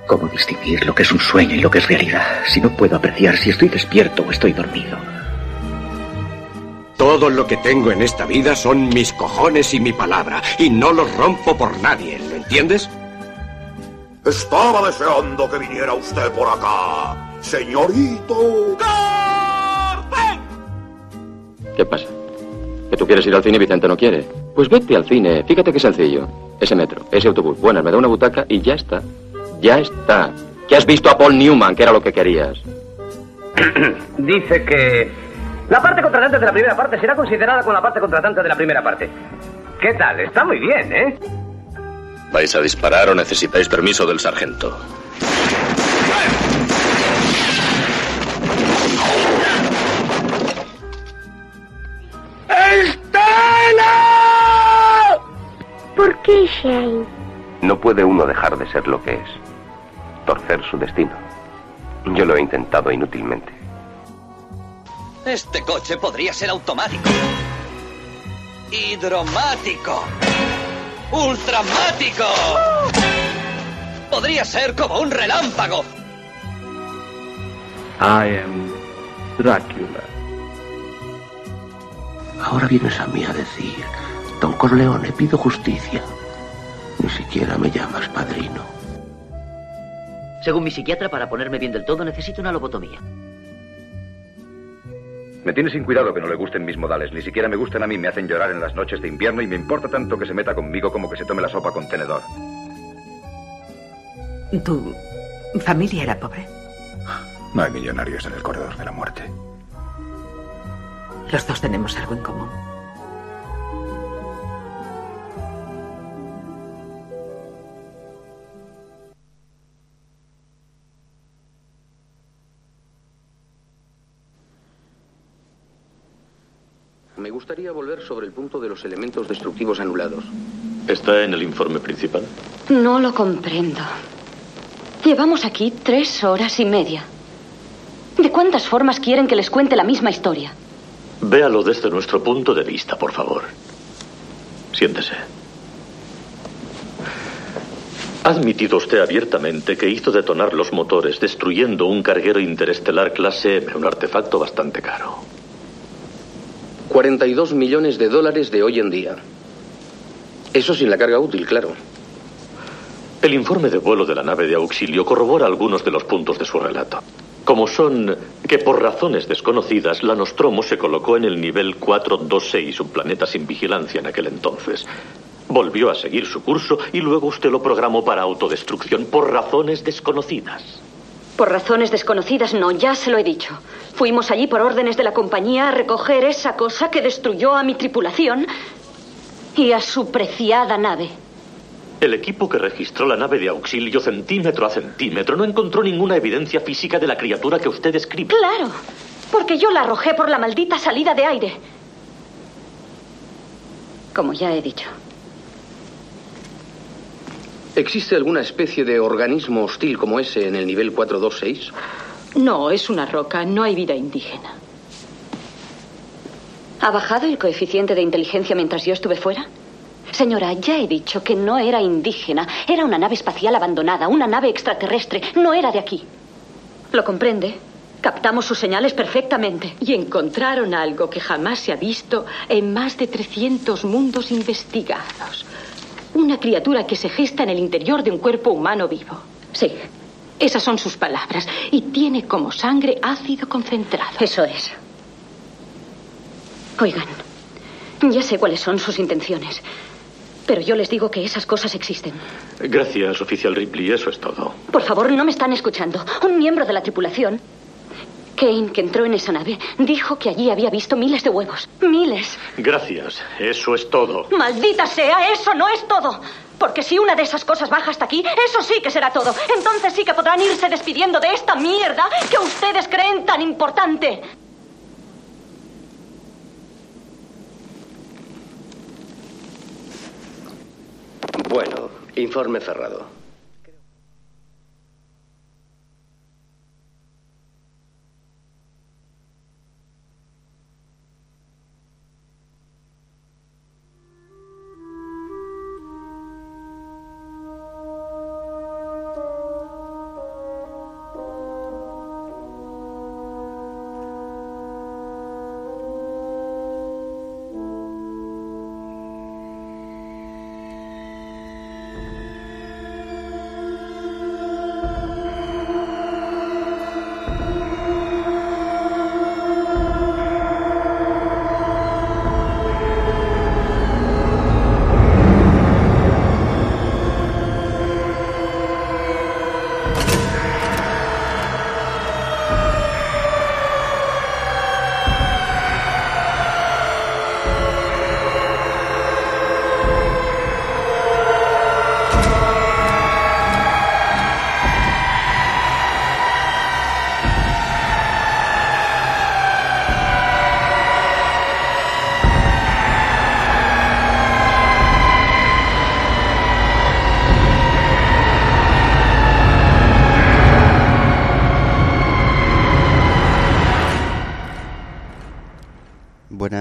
¿Cómo distinguir lo que es un sueño y lo que es realidad? Si no puedo apreciar si estoy despierto o estoy dormido. Todo lo que tengo en esta vida son mis cojones y mi palabra, y no los rompo por nadie, ¿lo entiendes? Estaba deseando que viniera usted por acá, señorito. ¡Carmen! ¿Qué pasa? ¿Que tú quieres ir al cine y Vicente no quiere? Pues vete al cine. Fíjate qué sencillo. Ese metro, ese autobús. Buenas, me da una butaca y ya está. Ya está. Que has visto a Paul Newman, que era lo que querías. Dice que la parte contratante de la primera parte será considerada con la parte contratante de la primera parte. ¿Qué tal? Está muy bien, ¿eh? ¿Vais a disparar o necesitáis permiso del sargento? ¡Estela! ¿Por qué, Shane? No puede uno dejar de ser lo que es. Torcer su destino. Yo lo he intentado inútilmente. Este coche podría ser automático. Hidromático. ¡Ultramático! Podría ser como un relámpago. I am Drácula. Ahora vienes a mí a decir, Don Corleone, pido justicia. Ni siquiera me llamas padrino. Según mi psiquiatra, para ponerme bien del todo necesito una lobotomía. Me tiene sin cuidado que no le gusten mis modales. Ni siquiera me gustan a mí. Me hacen llorar en las noches de invierno y me importa tanto que se meta conmigo como que se tome la sopa con tenedor. ¿Tu familia era pobre? No hay millonarios en el corredor de la muerte. Los dos tenemos algo en común. Me gustaría volver sobre el punto de los elementos destructivos anulados. ¿Está en el informe principal? No lo comprendo. Llevamos aquí 3 horas y media. ¿De cuántas formas quieren que les cuente la misma historia? Véalo desde nuestro punto de vista, por favor. Siéntese. Ha admitido usted abiertamente que hizo detonar los motores destruyendo un carguero interestelar clase M, un artefacto bastante caro. 42 millones de dólares de hoy en día. Eso sin la carga útil, claro. El informe de vuelo de la nave de auxilio corrobora algunos de los puntos de su relato. Como son que por razones desconocidas la Nostromo se colocó en el nivel 426, un planeta sin vigilancia en aquel entonces. Volvió a seguir su curso y luego usted lo programó para autodestrucción por razones desconocidas. Por razones desconocidas no, ya se lo he dicho. Fuimos allí por órdenes de la compañía a recoger esa cosa que destruyó a mi tripulación y a su preciada nave. El equipo que registró la nave de auxilio centímetro a centímetro no encontró ninguna evidencia física de la criatura que usted describe. Claro, porque yo la arrojé por la maldita salida de aire. Como ya he dicho. ¿Existe alguna especie de organismo hostil como ese en el nivel 426? No, es una roca, no hay vida indígena. ¿Ha bajado el coeficiente de inteligencia mientras yo estuve fuera? Señora, ya he dicho que no era indígena. Era una nave espacial abandonada, una nave extraterrestre. No era de aquí. ¿Lo comprende? Captamos sus señales perfectamente. Y encontraron algo que jamás se ha visto en más de 300 mundos investigados. Una criatura que se gesta en el interior de un cuerpo humano vivo. Sí. Esas son sus palabras. Y tiene como sangre ácido concentrado. Eso es. Oigan, ya sé cuáles son sus intenciones. Pero yo les digo que esas cosas existen. Gracias, oficial Ripley, eso es todo. Por favor, no me están escuchando. Un miembro de la tripulación, Kane, que entró en esa nave, dijo que allí había visto miles de huevos. ¡Miles! Gracias, eso es todo. ¡Maldita sea! ¡Eso no es todo! Porque si una de esas cosas baja hasta aquí, eso sí que será todo. Entonces sí que podrán irse despidiendo de esta mierda que ustedes creen tan importante. Bueno, informe cerrado.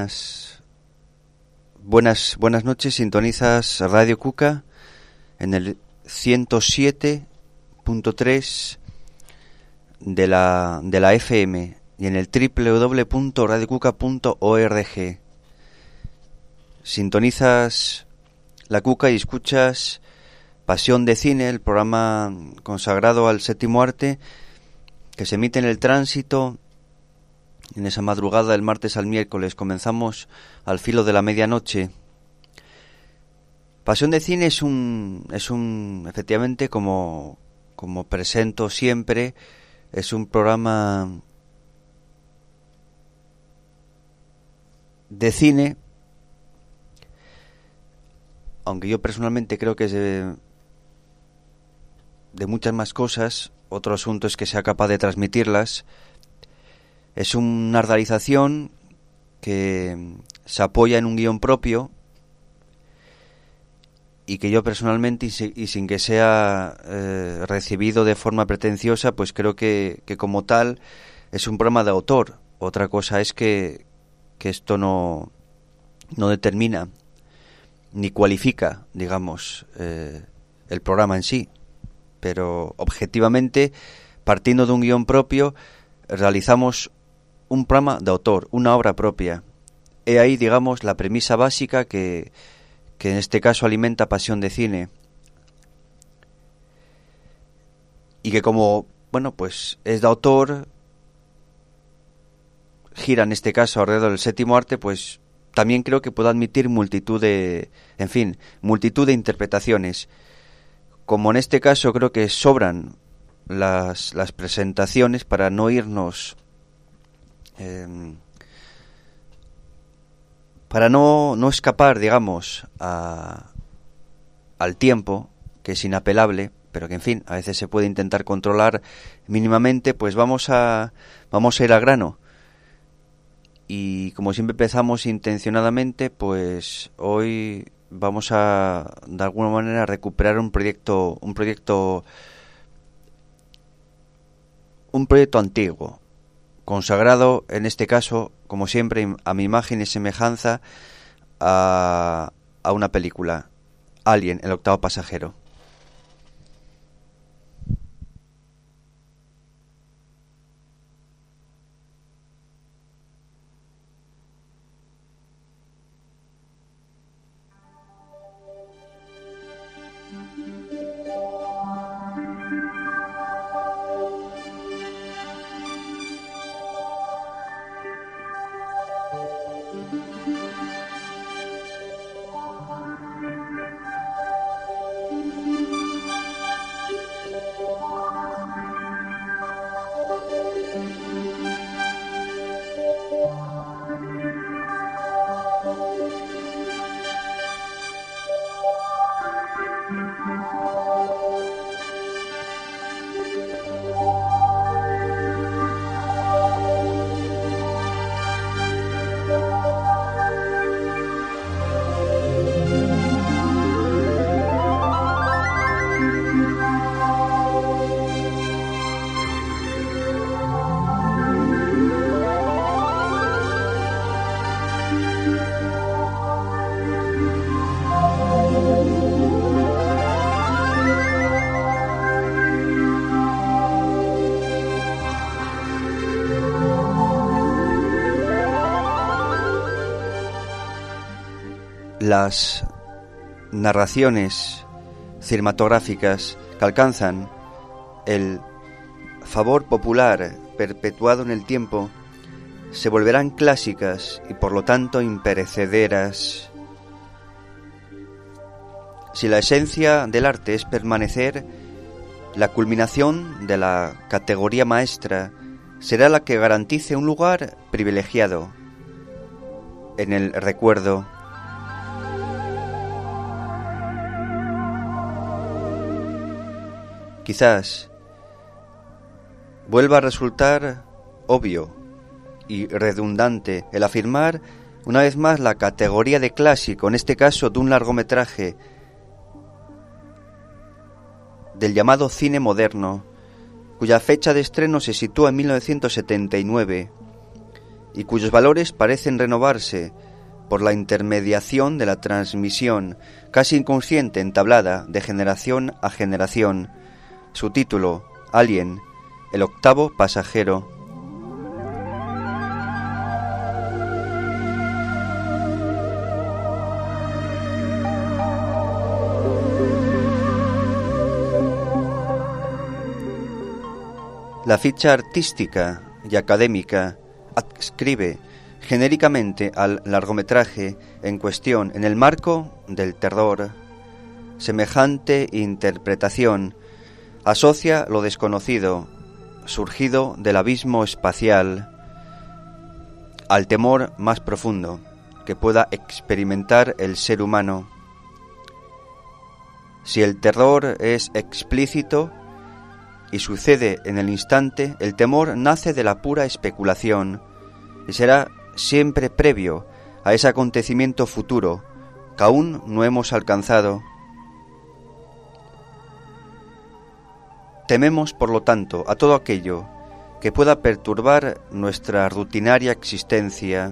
Buenas noches, sintonizas Radio Cuca en el 107.3 de la FM y en el www.radiocuca.org. Sintonizas La Cuca y escuchas Pasión de Cine, el programa consagrado al séptimo arte que se emite en el tránsito en esa madrugada del martes al miércoles. Comenzamos al filo de la medianoche. Pasión de Cine es un efectivamente, como presento siempre, es un programa de cine, aunque yo personalmente creo que es de muchas más cosas. Otro asunto es que sea capaz de transmitirlas. Es una realización que se apoya en un guión propio y que yo personalmente, y sin que sea recibido de forma pretenciosa, pues creo que como tal es un programa de autor. Otra cosa es que esto no determina ni cualifica, digamos, el programa en sí. Pero objetivamente, partiendo de un guión propio, realizamos un programa de autor, una obra propia. He ahí, digamos, la premisa básica que en este caso alimenta Pasión de Cine. Y que como, pues es de autor, gira en este caso alrededor del séptimo arte, pues también creo que puede admitir multitud de interpretaciones. Como en este caso creo que sobran las presentaciones para no irnos, para no escapar, digamos, al tiempo, que es inapelable, pero que en fin, a veces se puede intentar controlar mínimamente. Pues vamos a ir al grano. Y como siempre empezamos intencionadamente, pues hoy vamos a, de alguna manera, recuperar un proyecto antiguo, consagrado en este caso, como siempre, a mi imagen y semejanza a una película, Alien, el octavo pasajero. Las narraciones cinematográficas que alcanzan el favor popular perpetuado en el tiempo se volverán clásicas y por lo tanto imperecederas. Si la esencia del arte es permanecer, la culminación de la categoría maestra será la que garantice un lugar privilegiado en el recuerdo. Quizás vuelva a resultar obvio y redundante el afirmar una vez más la categoría de clásico, en este caso de un largometraje del llamado cine moderno, cuya fecha de estreno se sitúa en 1979 y cuyos valores parecen renovarse por la intermediación de la transmisión casi inconsciente entablada de generación a generación. Su título, Alien, el octavo pasajero. La ficha artística y académica adscribe genéricamente al largometraje en cuestión, en el marco del terror, semejante interpretación asocia lo desconocido, surgido del abismo espacial, al temor más profundo que pueda experimentar el ser humano. Si el terror es explícito y sucede en el instante, el temor nace de la pura especulación y será siempre previo a ese acontecimiento futuro que aún no hemos alcanzado. Tememos, por lo tanto, a todo aquello que pueda perturbar nuestra rutinaria existencia.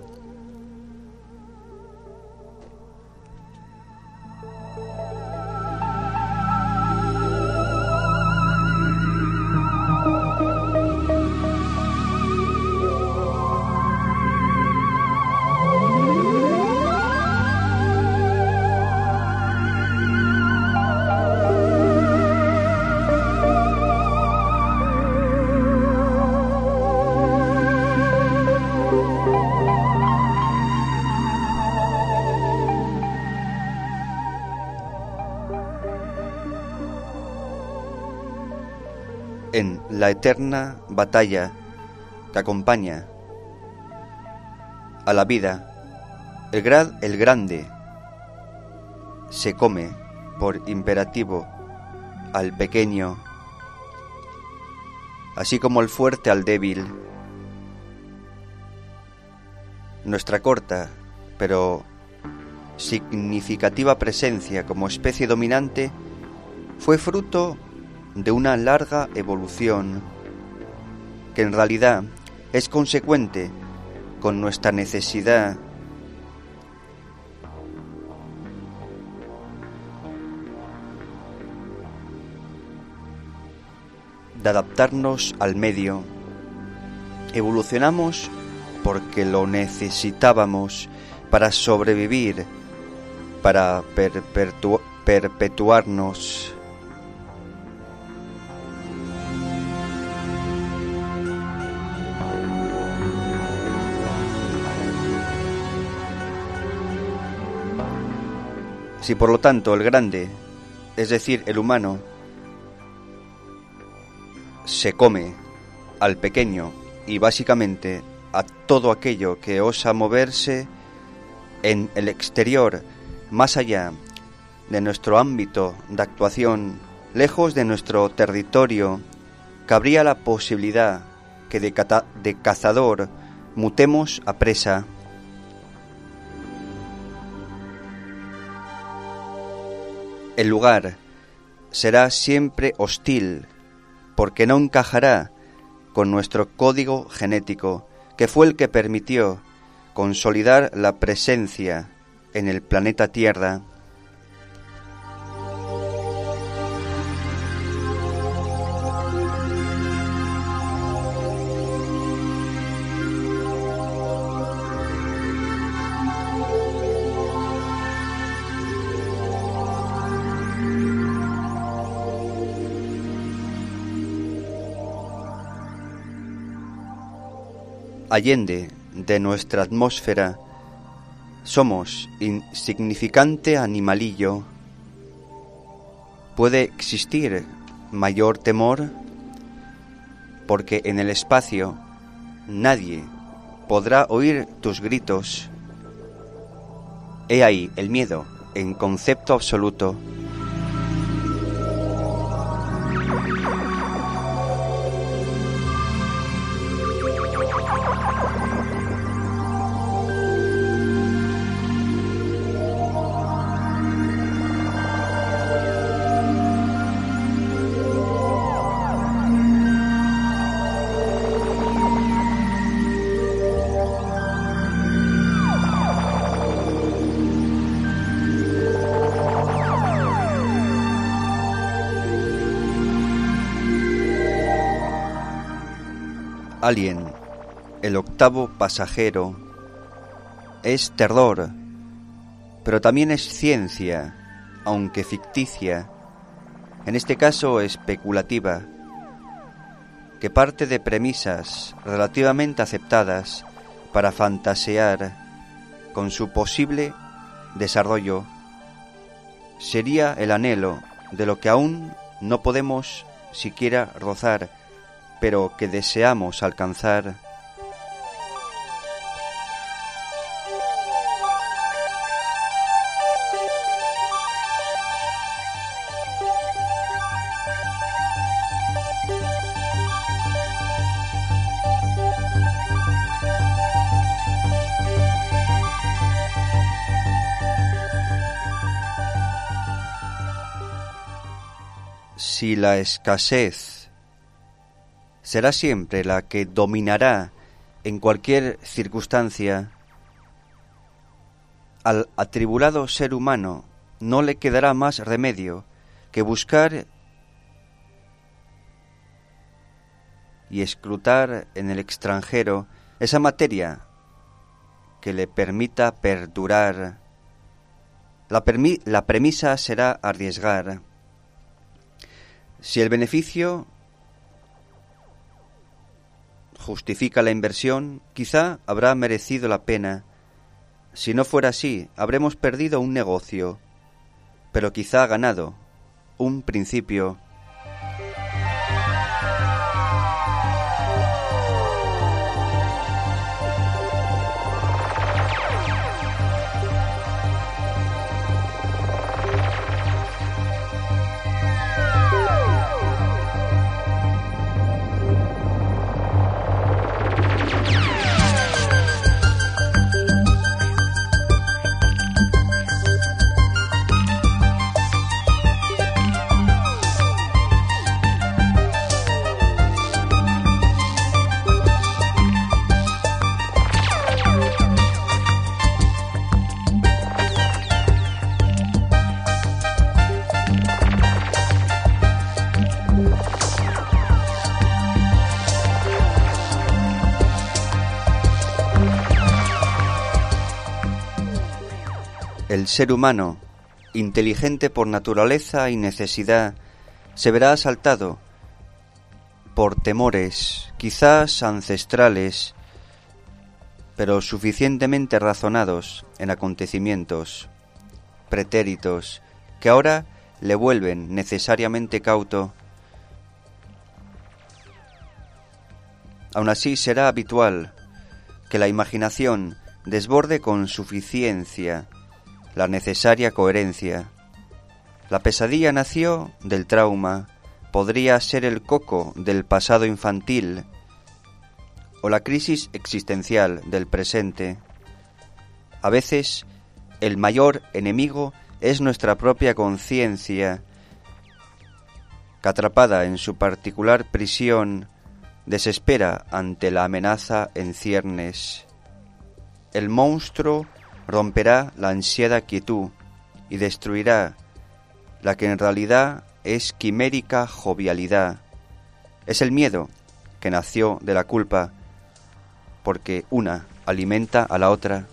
En la eterna batalla que acompaña a la vida, el grande se come por imperativo al pequeño, así como el fuerte al débil. Nuestra corta pero significativa presencia como especie dominante fue fruto de una larga evolución que en realidad es consecuente con nuestra necesidad de adaptarnos al medio. Evolucionamos porque lo necesitábamos para sobrevivir, para perpetuarnos. Si por lo tanto el grande, es decir, el humano, se come al pequeño y básicamente a todo aquello que osa moverse en el exterior, más allá de nuestro ámbito de actuación, lejos de nuestro territorio, cabría la posibilidad que de cazador mutemos a presa. El lugar será siempre hostil, porque no encajará con nuestro código genético, que fue el que permitió consolidar la presencia en el planeta Tierra. Allende de nuestra atmósfera, somos insignificante animalillo. ¿Puede existir mayor temor? Porque en el espacio nadie podrá oír tus gritos. He ahí el miedo en concepto absoluto. Alien, el octavo pasajero, es terror, pero también es ciencia, aunque ficticia, en este caso especulativa, que parte de premisas relativamente aceptadas para fantasear con su posible desarrollo. Sería el anhelo de lo que aún no podemos siquiera rozar, pero que deseamos alcanzar. Si la escasez será siempre la que dominará en cualquier circunstancia, al atribulado ser humano no le quedará más remedio que buscar y escrutar en el extranjero esa materia que le permita perdurar. La premisa será arriesgar. Si el beneficio justifica la inversión, quizá habrá merecido la pena. Si no fuera así, habremos perdido un negocio, pero quizá ganado un principio. El ser humano, inteligente por naturaleza y necesidad, se verá asaltado por temores, quizás ancestrales, pero suficientemente razonados en acontecimientos pretéritos que ahora le vuelven necesariamente cauto. Aun así será habitual que la imaginación desborde con suficiencia la necesaria coherencia. La pesadilla nació del trauma, podría ser el coco del pasado infantil o la crisis existencial del presente. A veces, el mayor enemigo es nuestra propia conciencia, que atrapada en su particular prisión, desespera ante la amenaza en ciernes. El monstruo romperá la ansiada quietud y destruirá la que en realidad es quimérica jovialidad. Es el miedo que nació de la culpa, porque una alimenta a la otra.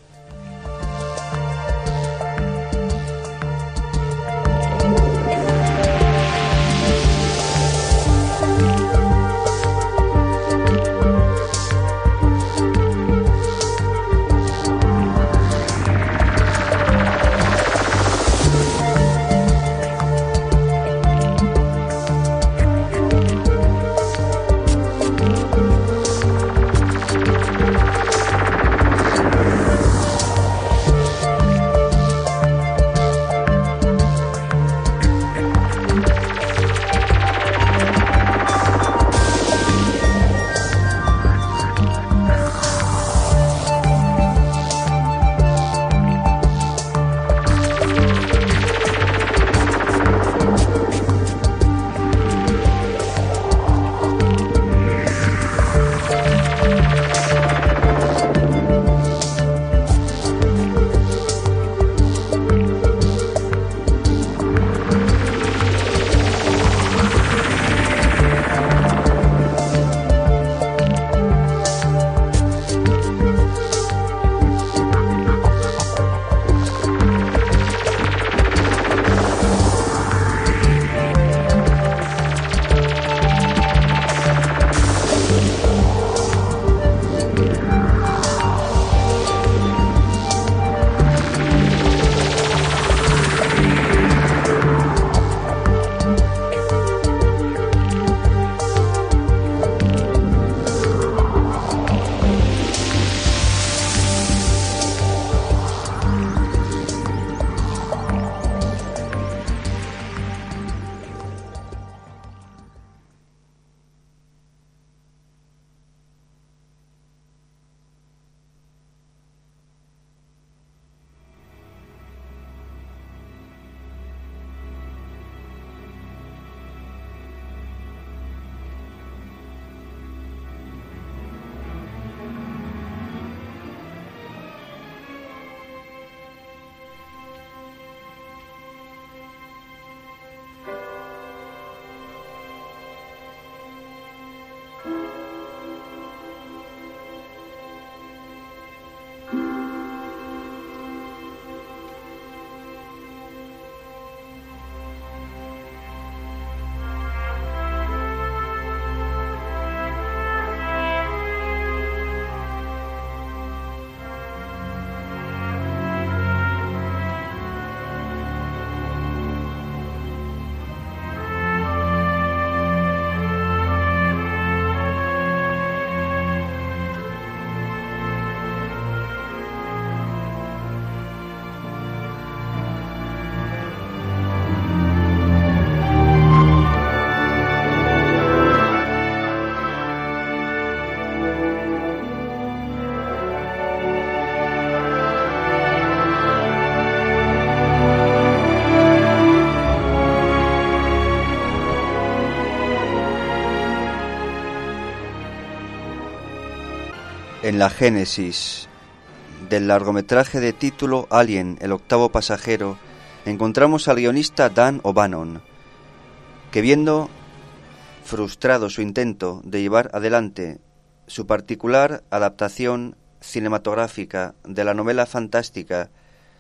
En la génesis del largometraje de título Alien, el octavo pasajero, encontramos al guionista Dan O'Bannon, que viendo frustrado su intento de llevar adelante su particular adaptación cinematográfica de la novela fantástica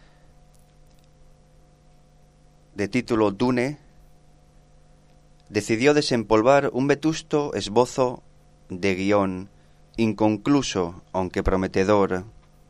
de título Dune, decidió desempolvar un vetusto esbozo de guión, inconcluso, aunque prometedor.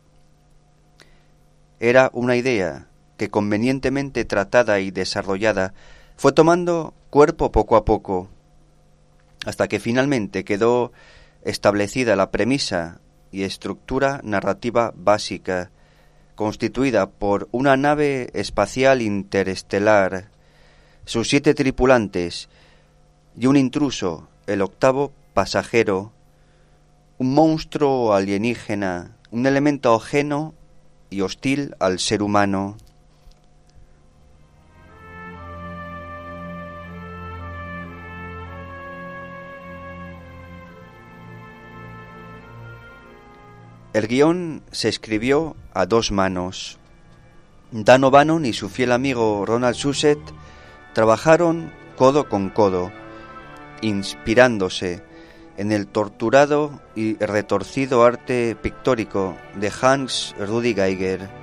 Era una idea que, convenientemente tratada y desarrollada, fue tomando cuerpo poco a poco, hasta que finalmente quedó establecida la premisa y estructura narrativa básica, constituida por una nave espacial interestelar, sus 7 tripulantes y un intruso, el octavo pasajero, un monstruo alienígena, un elemento ajeno y hostil al ser humano. El guión se escribió a 2 manos. Dan O'Bannon y su fiel amigo Ronald Shusett trabajaron codo con codo, inspirándose en el torturado y retorcido arte pictórico de Hans Rudi Giger.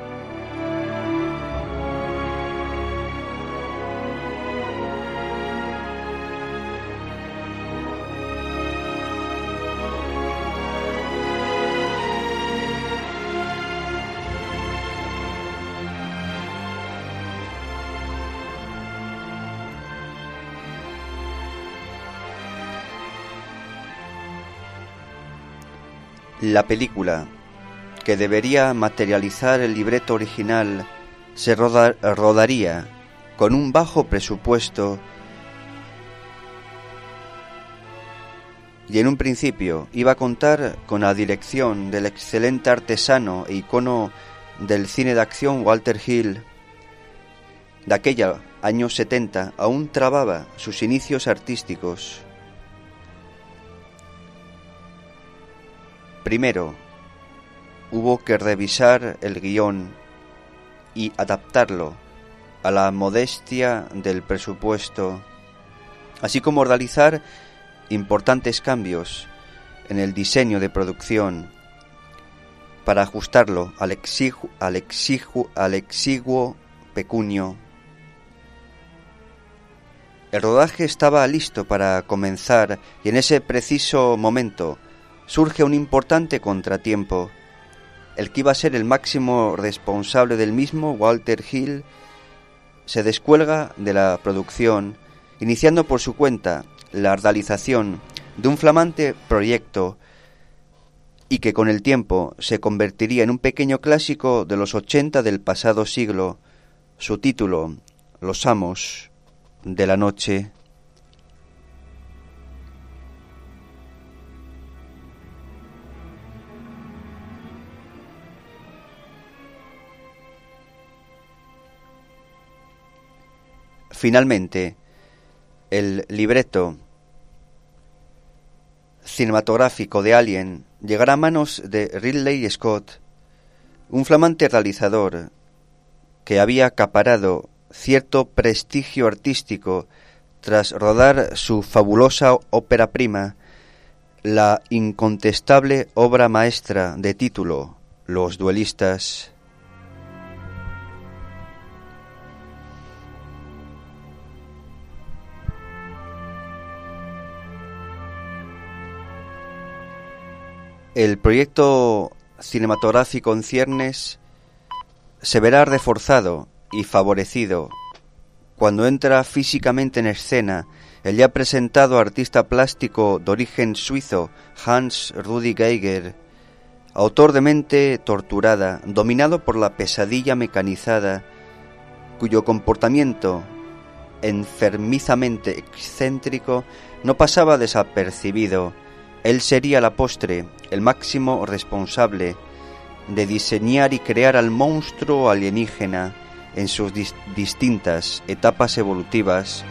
La película, que debería materializar el libreto original, se rodaría con un bajo presupuesto y en un principio iba a contar con la dirección del excelente artesano e icono del cine de acción Walter Hill. De aquella años 70 aún trababa sus inicios artísticos. Primero, hubo que revisar el guión y adaptarlo a la modestia del presupuesto, así como realizar importantes cambios en el diseño de producción para ajustarlo al exiguo pecunio. El rodaje estaba listo para comenzar y en ese preciso momento surge un importante contratiempo. El que iba a ser el máximo responsable del mismo, Walter Hill, se descuelga de la producción, iniciando por su cuenta la realización de un flamante proyecto y que con el tiempo se convertiría en un pequeño clásico de los 80 del pasado siglo. Su título, Los Amos de la Noche. Finalmente, el libreto cinematográfico de Alien llegará a manos de Ridley Scott, un flamante realizador que había acaparado cierto prestigio artístico tras rodar su fabulosa ópera prima, la incontestable obra maestra de título Los Duelistas. El proyecto cinematográfico en ciernes se verá reforzado y favorecido cuando entra físicamente en escena el ya presentado artista plástico de origen suizo Hans Rudi Giger, autor de mente torturada, dominado por la pesadilla mecanizada, cuyo comportamiento enfermizamente excéntrico no pasaba desapercibido. Él sería a la postre el máximo responsable de diseñar y crear al monstruo alienígena en sus distintas etapas evolutivas.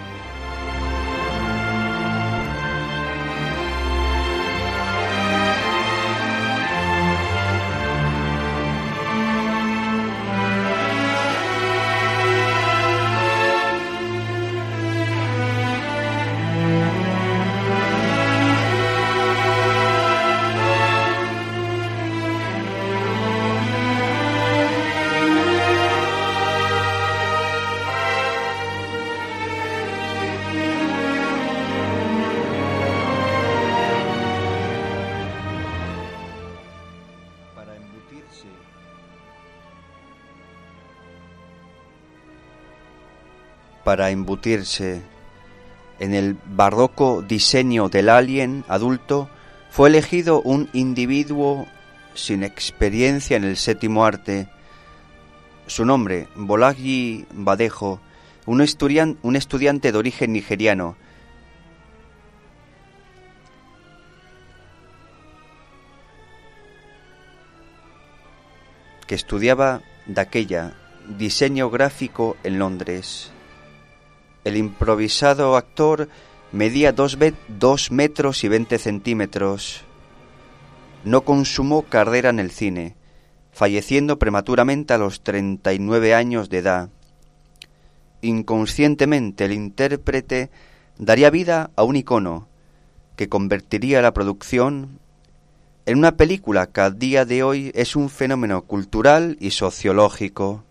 para embutirse en el barroco diseño del alien adulto, fue elegido un individuo sin experiencia en el séptimo arte. Su nombre, Bolaji Badejo, un estudiante de origen nigeriano. Que estudiaba de aquella diseño gráfico en Londres. El improvisado actor medía 2 metros y 20 centímetros. No consumó carrera en el cine, falleciendo prematuramente a los 39 años de edad. Inconscientemente el intérprete daría vida a un icono que convertiría la producción en una película que a día de hoy es un fenómeno cultural y sociológico.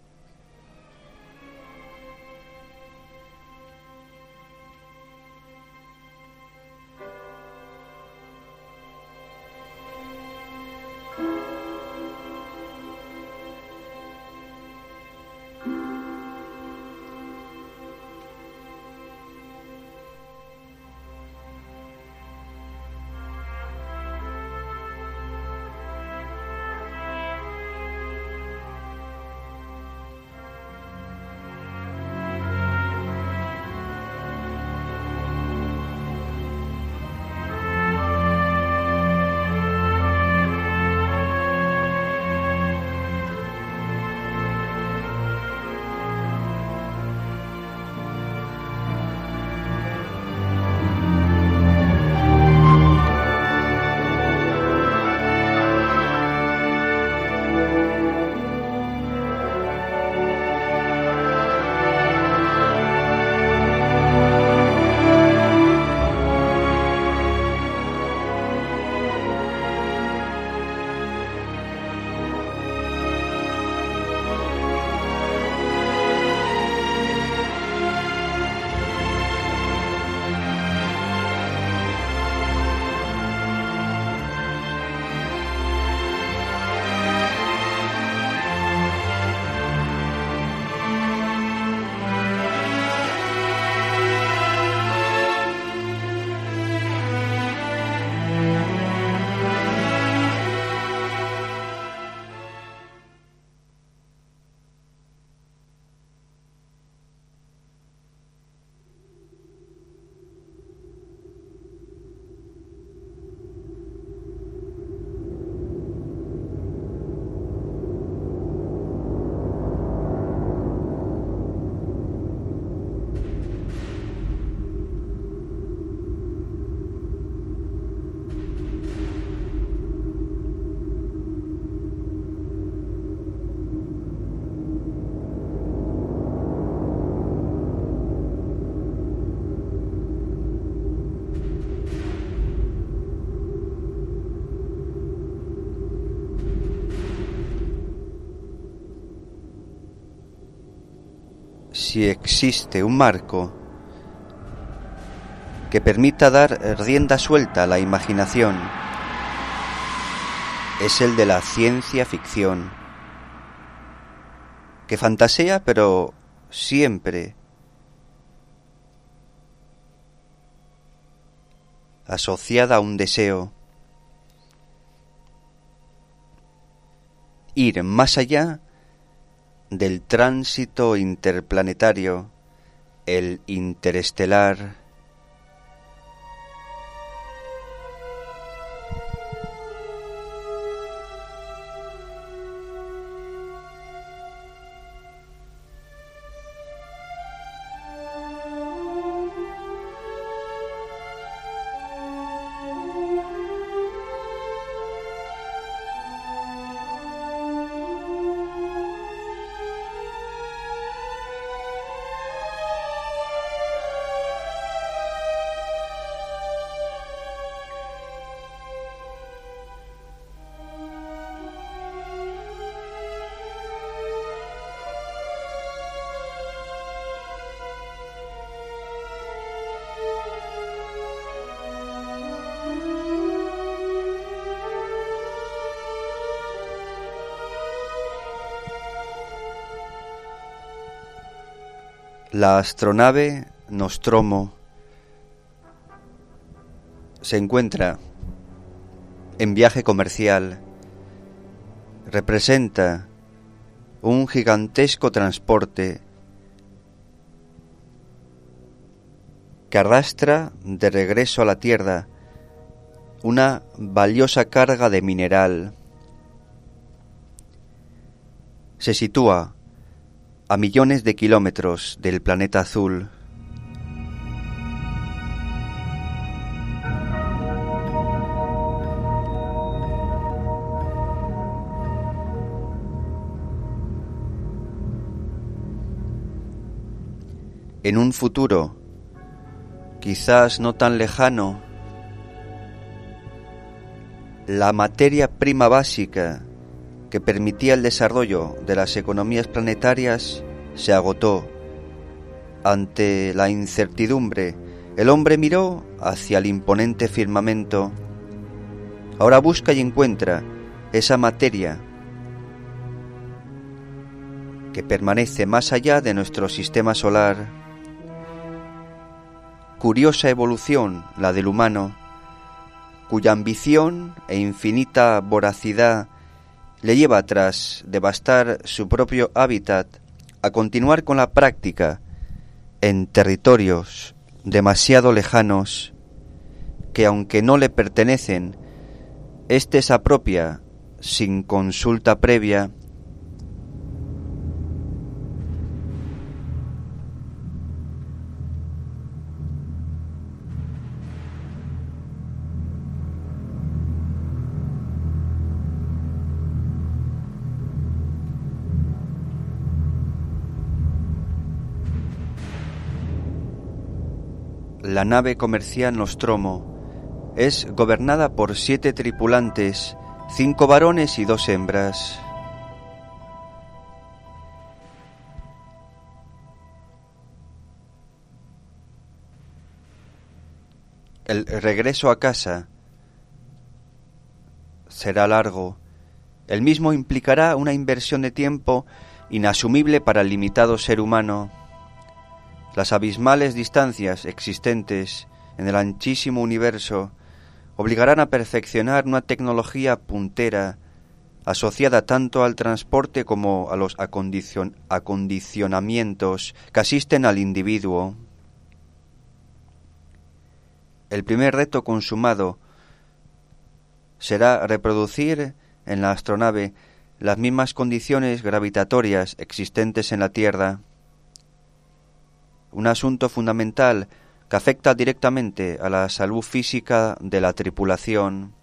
Si existe un marco que permita dar rienda suelta a la imaginación, es el de la ciencia ficción, que fantasea pero siempre asociada a un deseo: ir más allá del tránsito interplanetario, el interestelar. La astronave Nostromo se encuentra en viaje comercial. Representa un gigantesco transporte que arrastra de regreso a la Tierra una valiosa carga de mineral. Se sitúa a millones de kilómetros del planeta azul. En un futuro, quizás no tan lejano, la materia prima básica que permitía el desarrollo de las economías planetarias se agotó. Ante la incertidumbre, el hombre miró hacia el imponente firmamento. Ahora busca y encuentra esa materia que permanece más allá de nuestro sistema solar. Curiosa evolución la del humano, cuya ambición e infinita voracidad le lleva, tras devastar su propio hábitat, a continuar con la práctica en territorios demasiado lejanos que, aunque no le pertenecen, éste se apropia sin consulta previa. La nave comercial Nostromo es gobernada por 7 tripulantes, 5 varones y 2 hembras. El regreso a casa será largo. El mismo implicará una inversión de tiempo inasumible para el limitado ser humano. Las abismales distancias existentes en el anchísimo universo obligarán a perfeccionar una tecnología puntera asociada tanto al transporte como a los acondicionamientos que asisten al individuo. El primer reto consumado será reproducir en la astronave las mismas condiciones gravitatorias existentes en la Tierra. Un asunto fundamental que afecta directamente a la salud física de la tripulación.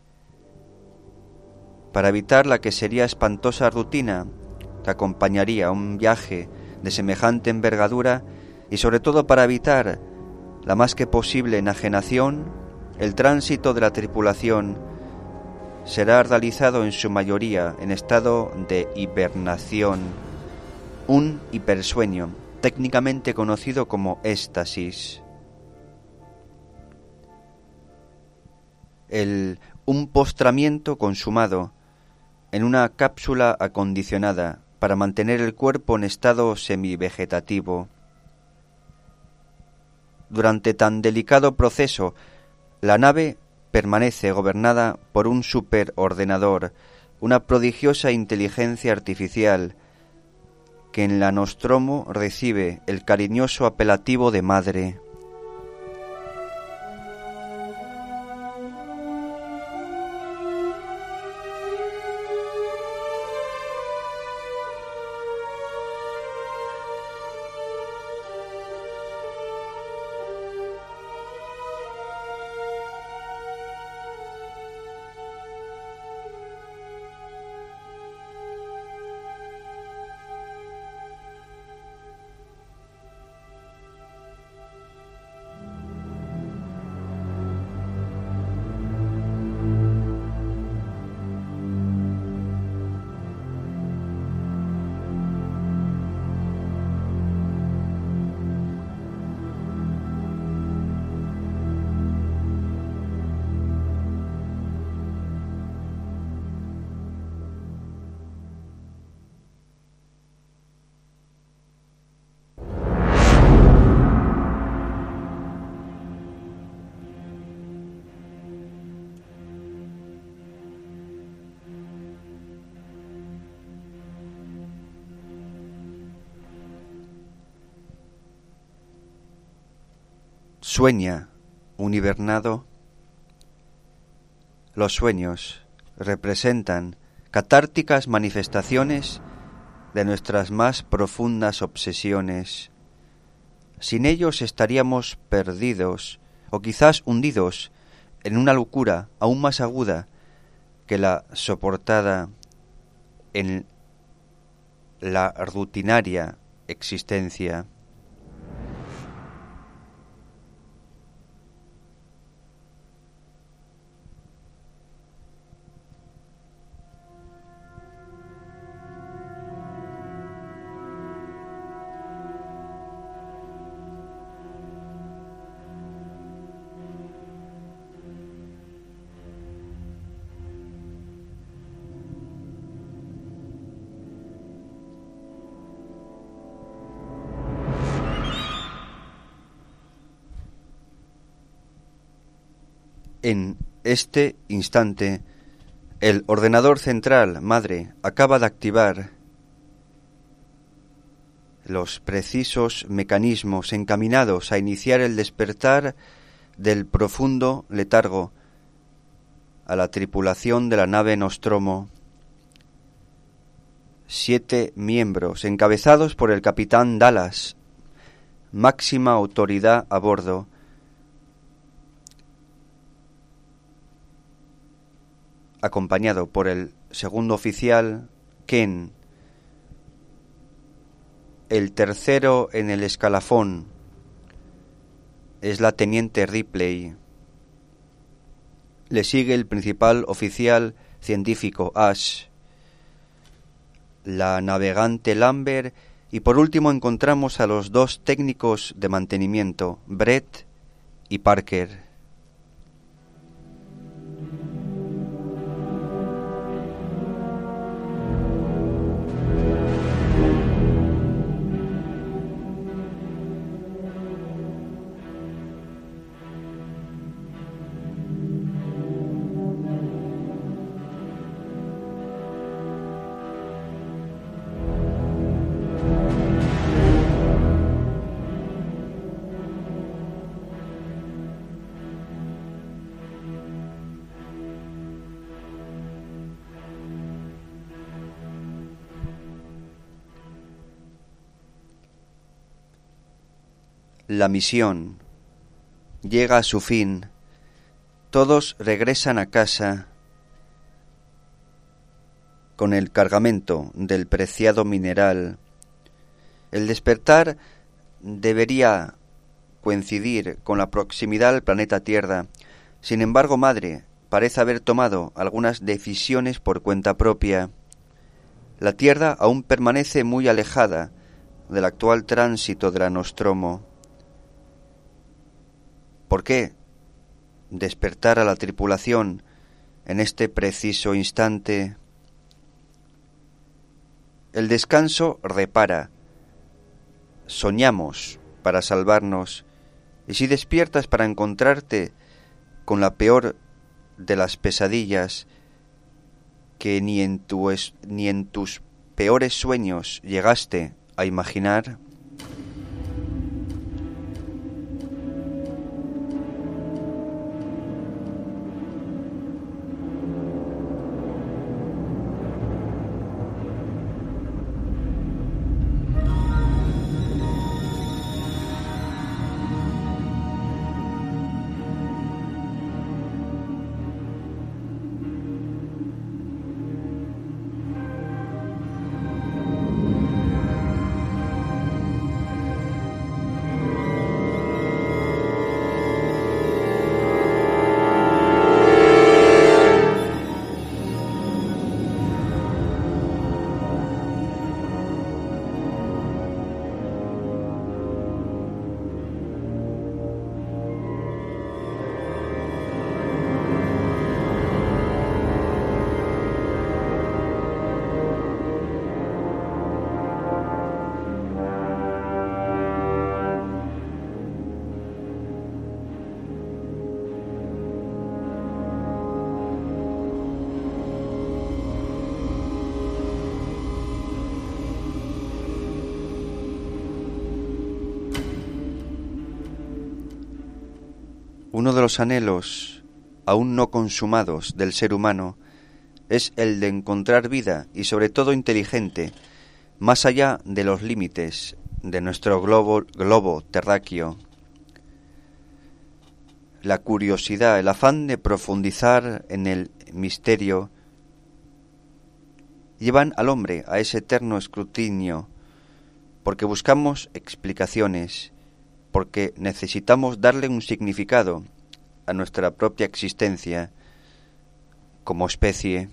Para evitar la que sería espantosa rutina que acompañaría un viaje de semejante envergadura y sobre todo para evitar la más que posible enajenación, el tránsito de la tripulación será realizado en su mayoría en estado de hibernación, un hipersueño, técnicamente conocido como éxtasis. Un postramiento consumado en una cápsula acondicionada para mantener el cuerpo en estado semivegetativo. Durante tan delicado proceso, la nave permanece gobernada por un superordenador, una prodigiosa inteligencia artificial, que en la Nostromo recibe el cariñoso apelativo de madre. sueña un hibernado. Los sueños representan catárticas manifestaciones de nuestras más profundas obsesiones. Sin ellos estaríamos perdidos o quizás hundidos en una locura aún más aguda que la soportada en la rutinaria existencia. En este instante, el ordenador central madre acaba de activar los precisos mecanismos encaminados a iniciar el despertar del profundo letargo a la tripulación de la nave Nostromo. 7 miembros, encabezados por el capitán Dallas, máxima autoridad a bordo, acompañado por el segundo oficial, Ken, el tercero en el escalafón es la teniente Ripley, le sigue el principal oficial científico, Ash, la navegante Lambert y por último encontramos a los 2 técnicos de mantenimiento, Brett y Parker. La misión llega a su fin. Todos regresan a casa con el cargamento del preciado mineral. El despertar debería coincidir con la proximidad al planeta Tierra. Sin embargo, madre parece haber tomado algunas decisiones por cuenta propia. La Tierra aún permanece muy alejada del actual tránsito de la Nostromo. ¿Por qué despertar a la tripulación en este preciso instante? El descanso repara. Soñamos para salvarnos. Y si despiertas para encontrarte con la peor de las pesadillas que ni en tus peores sueños llegaste a imaginar, Uno de los anhelos aún no consumados del ser humano es el de encontrar vida y sobre todo inteligente más allá de los límites de nuestro globo terráqueo. La curiosidad, el afán de profundizar en el misterio llevan al hombre a ese eterno escrutinio, porque buscamos explicaciones, porque necesitamos darle un significado a nuestra propia existencia como especie.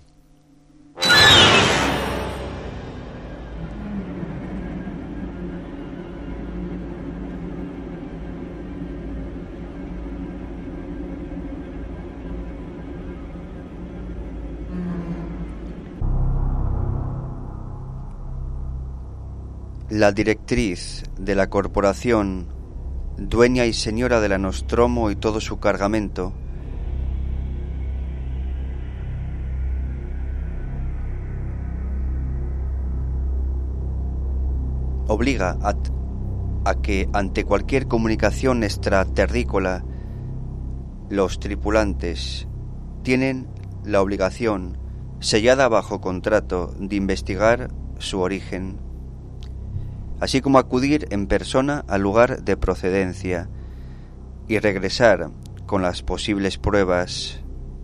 La directriz de la corporación, dueña y señora de la Nostromo y todo su cargamento, obliga a que ante cualquier comunicación extraterrícola los tripulantes tienen la obligación, sellada bajo contrato, de investigar su origen, así como acudir en persona al lugar de procedencia y regresar con las posibles pruebas.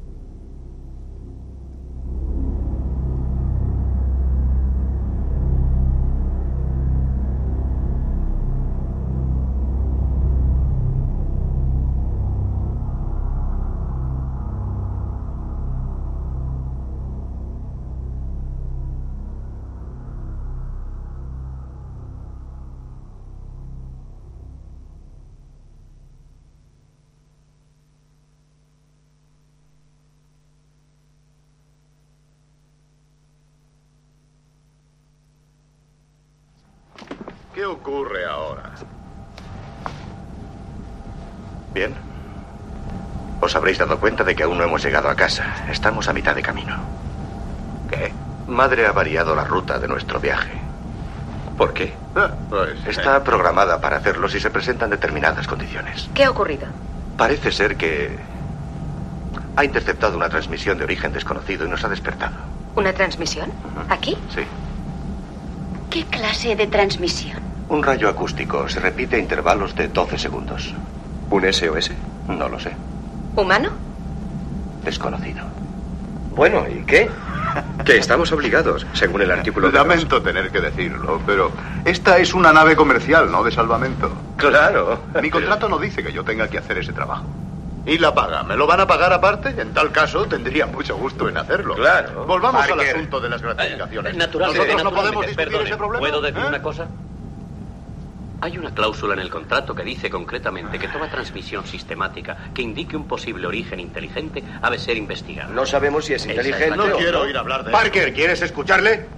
¿Qué ocurre ahora? Bien. Os habréis dado cuenta de que aún no hemos llegado a casa. Estamos a mitad de camino. ¿Qué? Madre ha variado la ruta de nuestro viaje. ¿Por qué? Está programada para hacerlo si se presentan determinadas condiciones. ¿Qué ha ocurrido? Parece ser que ha interceptado una transmisión de origen desconocido y nos ha despertado. ¿Una transmisión? ¿Aquí? Sí. ¿Qué clase de transmisión? Un rayo acústico. Se repite a intervalos de 12 segundos. ¿Un SOS? No lo sé. ¿Humano? Desconocido. Bueno, ¿y qué? Que estamos obligados, según el artículo... Lamento tener que decirlo, pero esta es una nave comercial, no de salvamento. Claro. Mi contrato no dice que yo tenga que hacer ese trabajo. ¿Y la paga? ¿Me lo van a pagar aparte? En tal caso, tendría mucho gusto en hacerlo. Claro. Volvamos al Parker. asunto de las gratificaciones. Naturalmente, Nosotros no podemos discutir perdone, ese problema. ¿puedo decir ¿Eh? una cosa? Hay una cláusula en el contrato que dice concretamente que toda transmisión sistemática que indique un posible origen inteligente ha de ser investigada. No sabemos si es inteligente No o quiero no. oír hablar de Parker, ¿quieres escucharle?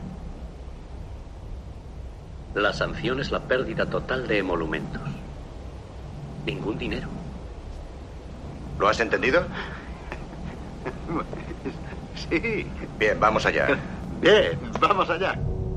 La sanción es la pérdida total de emolumentos. Ningún dinero. ¿Lo has entendido? Sí. Bien, vamos allá. Bien, vamos allá.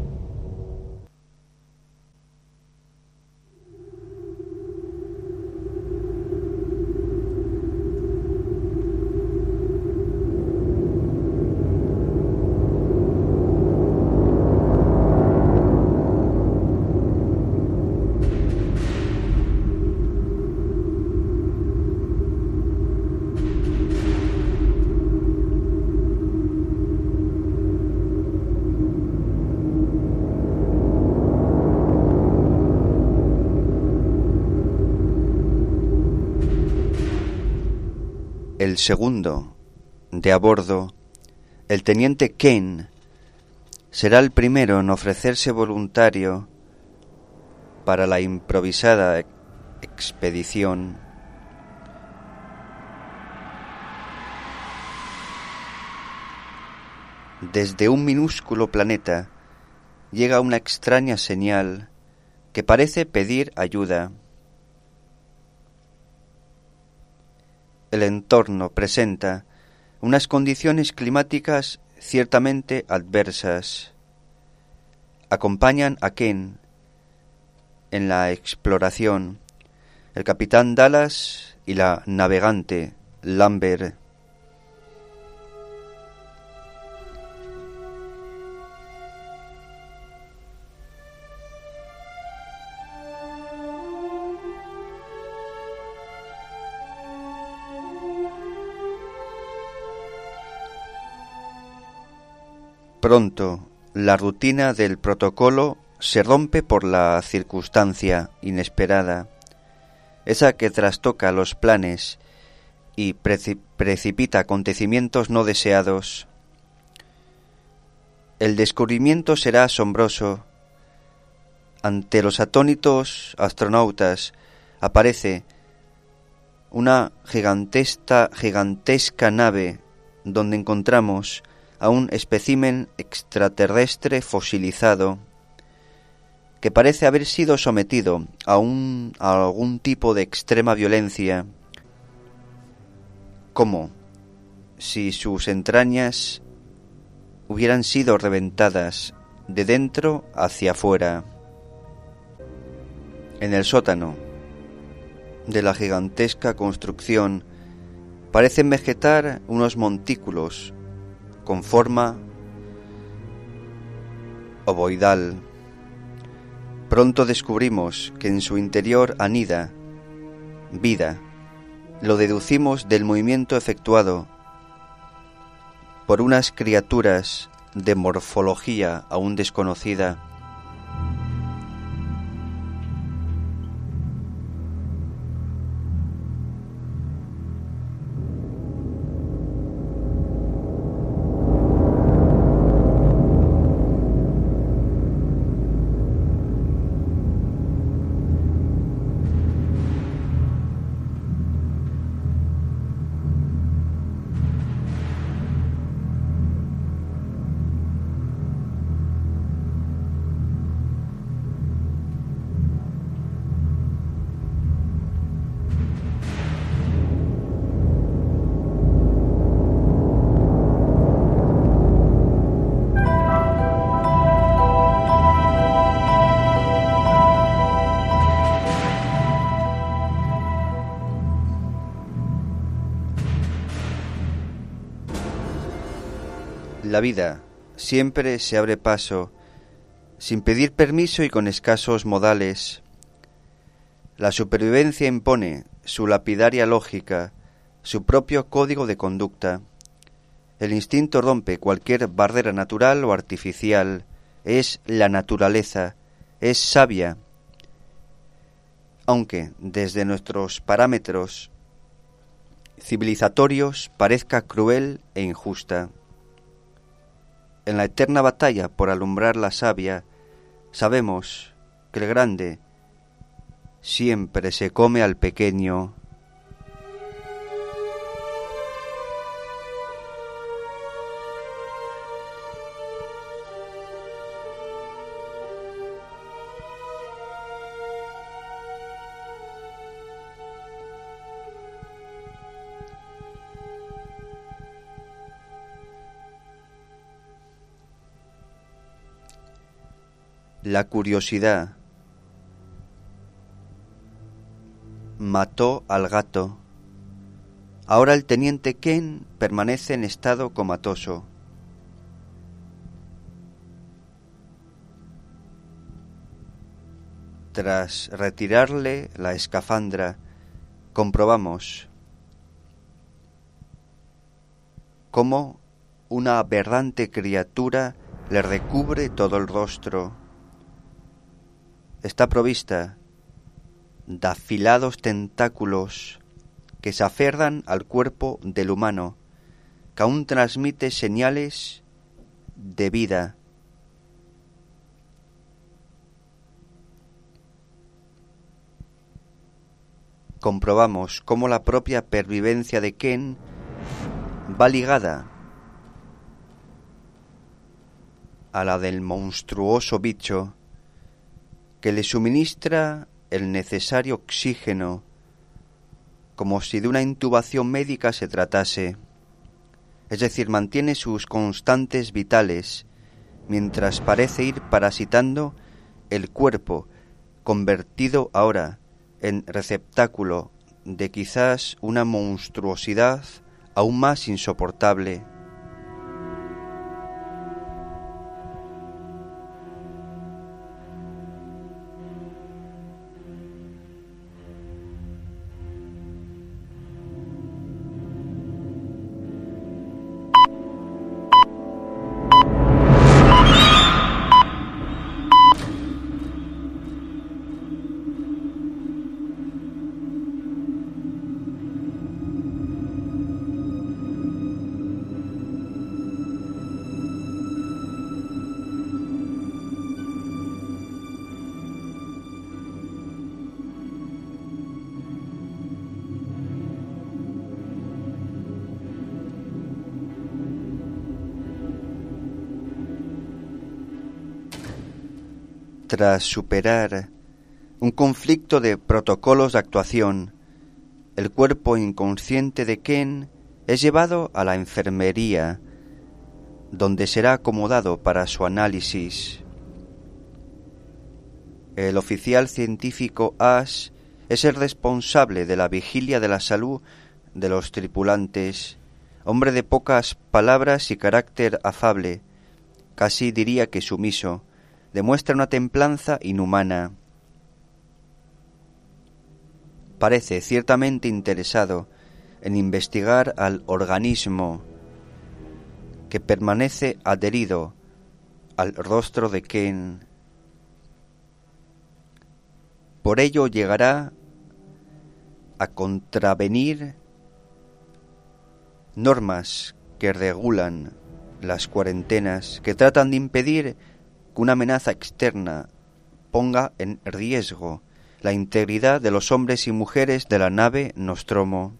El segundo de a bordo, el teniente Kane, será el primero en ofrecerse voluntario para la improvisada expedición. Desde un minúsculo planeta llega una extraña señal que parece pedir ayuda. El entorno presenta unas condiciones climáticas ciertamente adversas. Acompañan a Ken en la exploración, el capitán Dallas y la navegante Lambert. Pronto, la rutina del protocolo se rompe por la circunstancia inesperada, esa que trastoca los planes y precipita acontecimientos no deseados. El descubrimiento será asombroso. Ante los atónitos astronautas aparece una gigantesca nave donde encontramos a un espécimen extraterrestre fosilizado que parece haber sido sometido a algún tipo de extrema violencia, como si sus entrañas hubieran sido reventadas de dentro hacia afuera. En el sótano de la gigantesca construcción parecen vegetar unos montículos con forma ovoidal. Pronto descubrimos que en su interior anida vida. Lo deducimos del movimiento efectuado por unas criaturas de morfología aún desconocida. La vida siempre se abre paso, sin pedir permiso y con escasos modales. La supervivencia impone su lapidaria lógica, su propio código de conducta. El instinto rompe cualquier barrera natural o artificial. Es la naturaleza, es sabia. Aunque desde nuestros parámetros civilizatorios parezca cruel e injusta. En la eterna batalla por alumbrar la savia, sabemos que el grande siempre se come al pequeño. La curiosidad mató al gato. Ahora el teniente Ken permanece en estado comatoso. Tras retirarle la escafandra, comprobamos cómo una aberrante criatura le recubre todo el rostro. Está provista de afilados tentáculos que se aferran al cuerpo del humano, que aún transmite señales de vida. Comprobamos cómo la propia pervivencia de Ken va ligada a la del monstruoso bicho que le suministra el necesario oxígeno, como si de una intubación médica se tratase. Es decir, mantiene sus constantes vitales, mientras parece ir parasitando el cuerpo, convertido ahora en receptáculo de quizás una monstruosidad aún más insoportable. Tras superar un conflicto de protocolos de actuación, el cuerpo inconsciente de Ken es llevado a la enfermería, donde será acomodado para su análisis. El oficial científico Ash es el responsable de la vigilia de la salud de los tripulantes, hombre de pocas palabras y carácter afable, casi diría que sumiso. Demuestra una templanza inhumana. Parece ciertamente interesado en investigar al organismo que permanece adherido al rostro de Ken. Por ello llegará a contravenir normas que regulan las cuarentenas, que tratan de impedir que una amenaza externa ponga en riesgo la integridad de los hombres y mujeres de la nave Nostromo.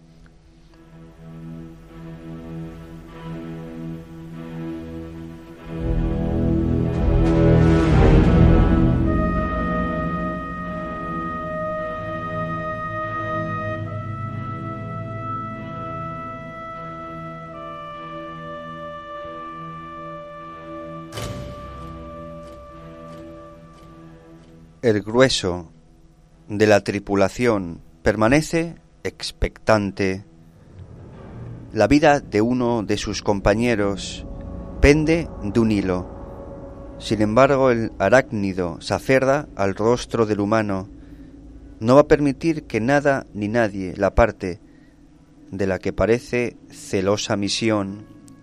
El grueso de la tripulación permanece expectante. La vida de uno de sus compañeros pende de un hilo. Sin embargo, el arácnido se aferra al rostro del humano. No va a permitir que nada ni nadie la aparte de la que parece celosa misión.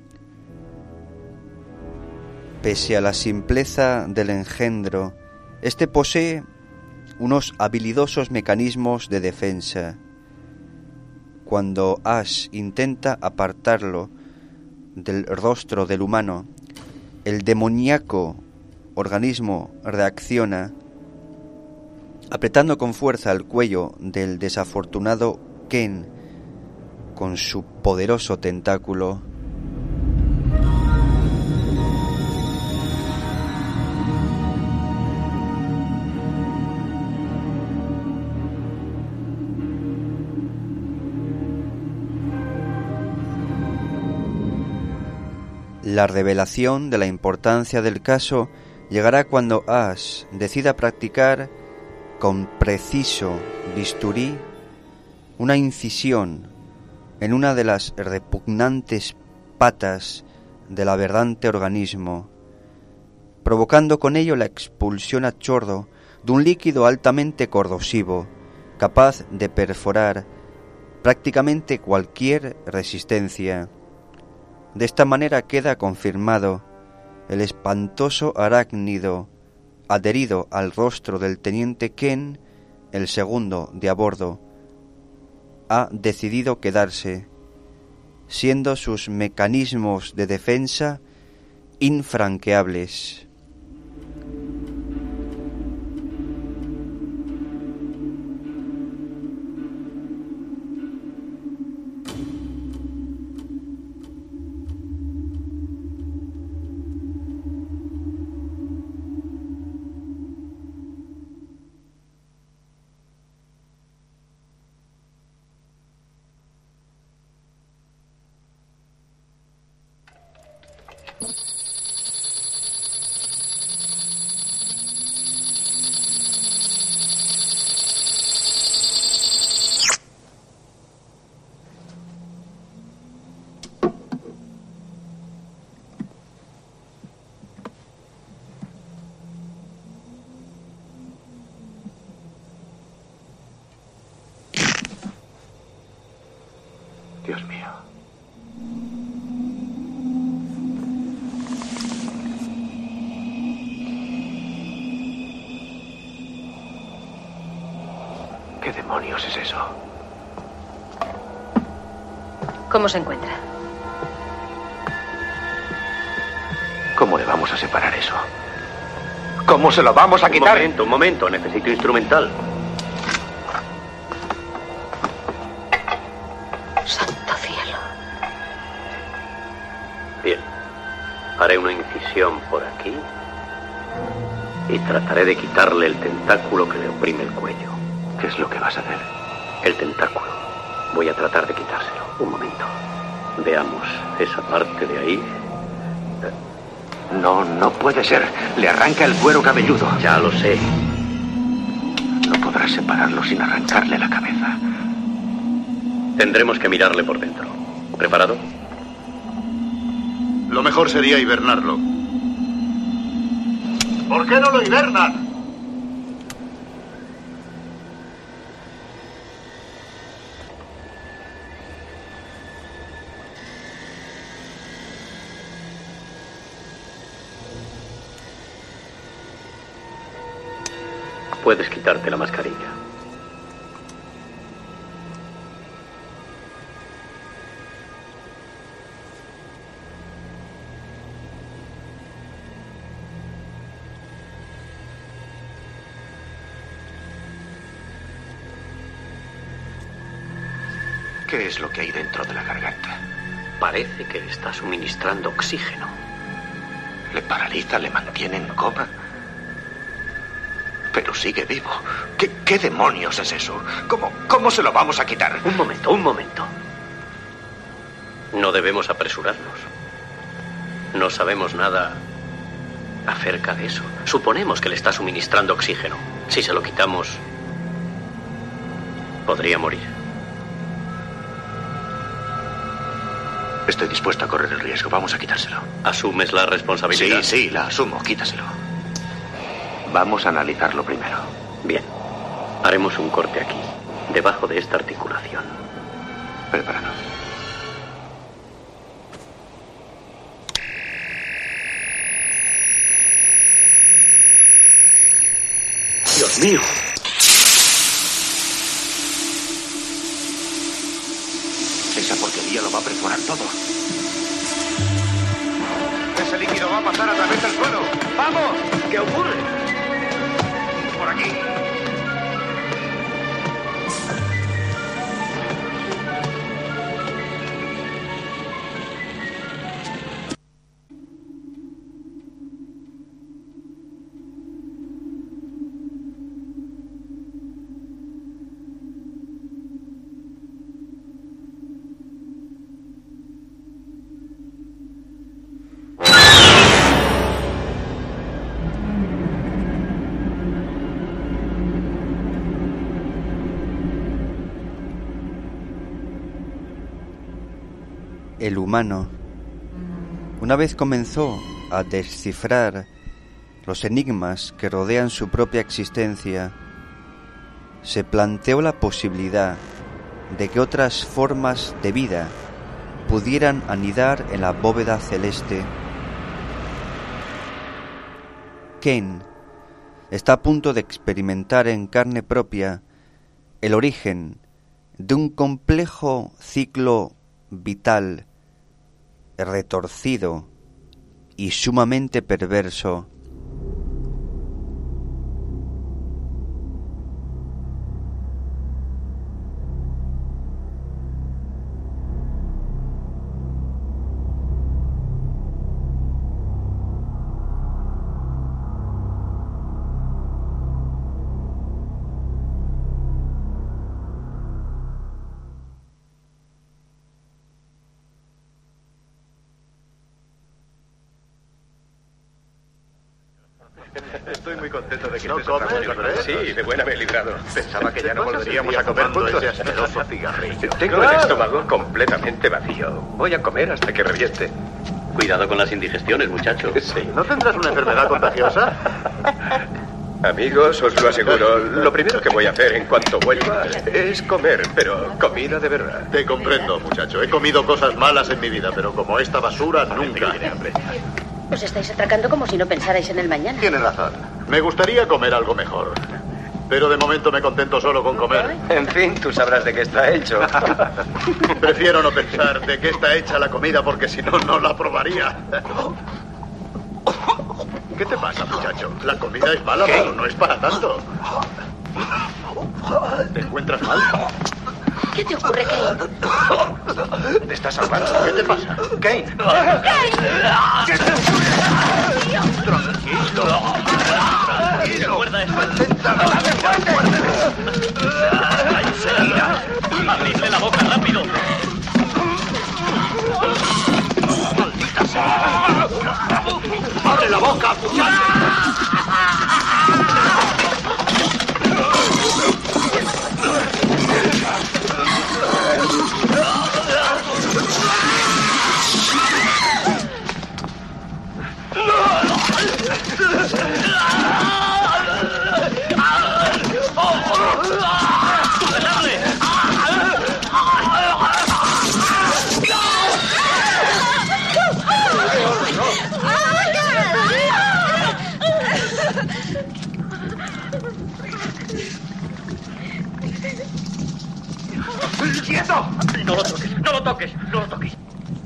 Pese a la simpleza del engendro, este posee unos habilidosos mecanismos de defensa. Cuando Ash intenta apartarlo del rostro del humano, el demoníaco organismo reacciona, apretando con fuerza el cuello del desafortunado Ken con su poderoso tentáculo. La revelación de la importancia del caso llegará cuando Ash decida practicar con preciso bisturí una incisión en una de las repugnantes patas del aberrante organismo, provocando con ello la expulsión a chorro de un líquido altamente corrosivo, capaz de perforar prácticamente cualquier resistencia. De esta manera queda confirmado: el espantoso arácnido adherido al rostro del teniente Ken, el segundo de a bordo, ha decidido quedarse, siendo sus mecanismos de defensa infranqueables. Dios mío. ¿Qué demonios es eso? ¿Cómo se encuentra? ¿Cómo le vamos a separar eso? ¿Cómo se lo vamos a quitar? Un momento. Necesito instrumental. Santo cielo. Bien. Haré una incisión por aquí y trataré de quitarle el tentáculo que le oprime el cuello. ¿Qué es lo que vas a hacer? El tentáculo. Voy a tratar de quitárselo. Un momento. Veamos esa parte de ahí. No puede ser. Le arranca el cuero cabelludo. Ya lo sé. No podrás separarlo sin arrancarle la cabeza. Tendremos que mirarle por dentro. ¿Preparado? Lo mejor sería hibernarlo. ¿Por qué no lo hibernan? Puedes quitarte la mascarilla. ¿Qué es lo que hay dentro de la garganta? Parece que le está suministrando oxígeno. ¿Le paraliza, le mantiene en coma? Pero sigue vivo. ¿Qué demonios es eso? ¿Cómo se lo vamos a quitar? Un momento. No debemos apresurarnos. No sabemos nada acerca de eso. Suponemos que le está suministrando oxígeno. Si se lo quitamos, podría morir. Estoy dispuesto a correr el riesgo. Vamos a quitárselo. ¿Asumes la responsabilidad? Sí, la asumo. Quítaselo. Vamos a analizarlo primero. Bien. Haremos un corte aquí, debajo de esta articulación. Preparado. ¡Dios mío! Esa porquería lo va a perforar todo. Ese líquido va a pasar a través del suelo. ¡Vamos! ¿Qué ocurre? Por aquí. El humano, una vez comenzó a descifrar los enigmas que rodean su propia existencia, se planteó la posibilidad de que otras formas de vida pudieran anidar en la bóveda celeste. Kane está a punto de experimentar en carne propia el origen de un complejo ciclo vital, retorcido y sumamente perverso. Estoy muy contento de que ¿No estés comes, otra vez, Fred? Sí, de buena me he librado. Pensaba que ya no volveríamos a comer juntos. Ese asqueroso cigarrillo. Tengo el estómago completamente vacío. Voy a comer hasta que reviente. Cuidado con las indigestiones, muchacho. Sí. ¿No tendrás una enfermedad contagiosa? Amigos, os lo aseguro, lo primero que voy a hacer en cuanto vuelva es comer, pero comida de verdad. Te comprendo, muchacho. He comido cosas malas en mi vida, pero como esta basura, nunca. Os estáis atracando como si no pensarais en el mañana. Tienes razón. Me gustaría comer algo mejor. Pero de momento me contento solo con comer. En fin, tú sabrás de qué está hecho. Prefiero no pensar de qué está hecha la comida porque si no, no la probaría. ¿Qué te pasa, muchacho? La comida es mala, pero no es para tanto. ¿Te encuentras mal? ¿Qué te ocurre, Kane? ¿Te estás salvando? ¿Qué te pasa? Kane. Tranquilo. Recuerda eso. ¡Abridle la boca, rápido! ¡Maldita sea! ¡Abre la boca, muchacho! ¡Quieto! No lo toques, no lo toques, no lo toques.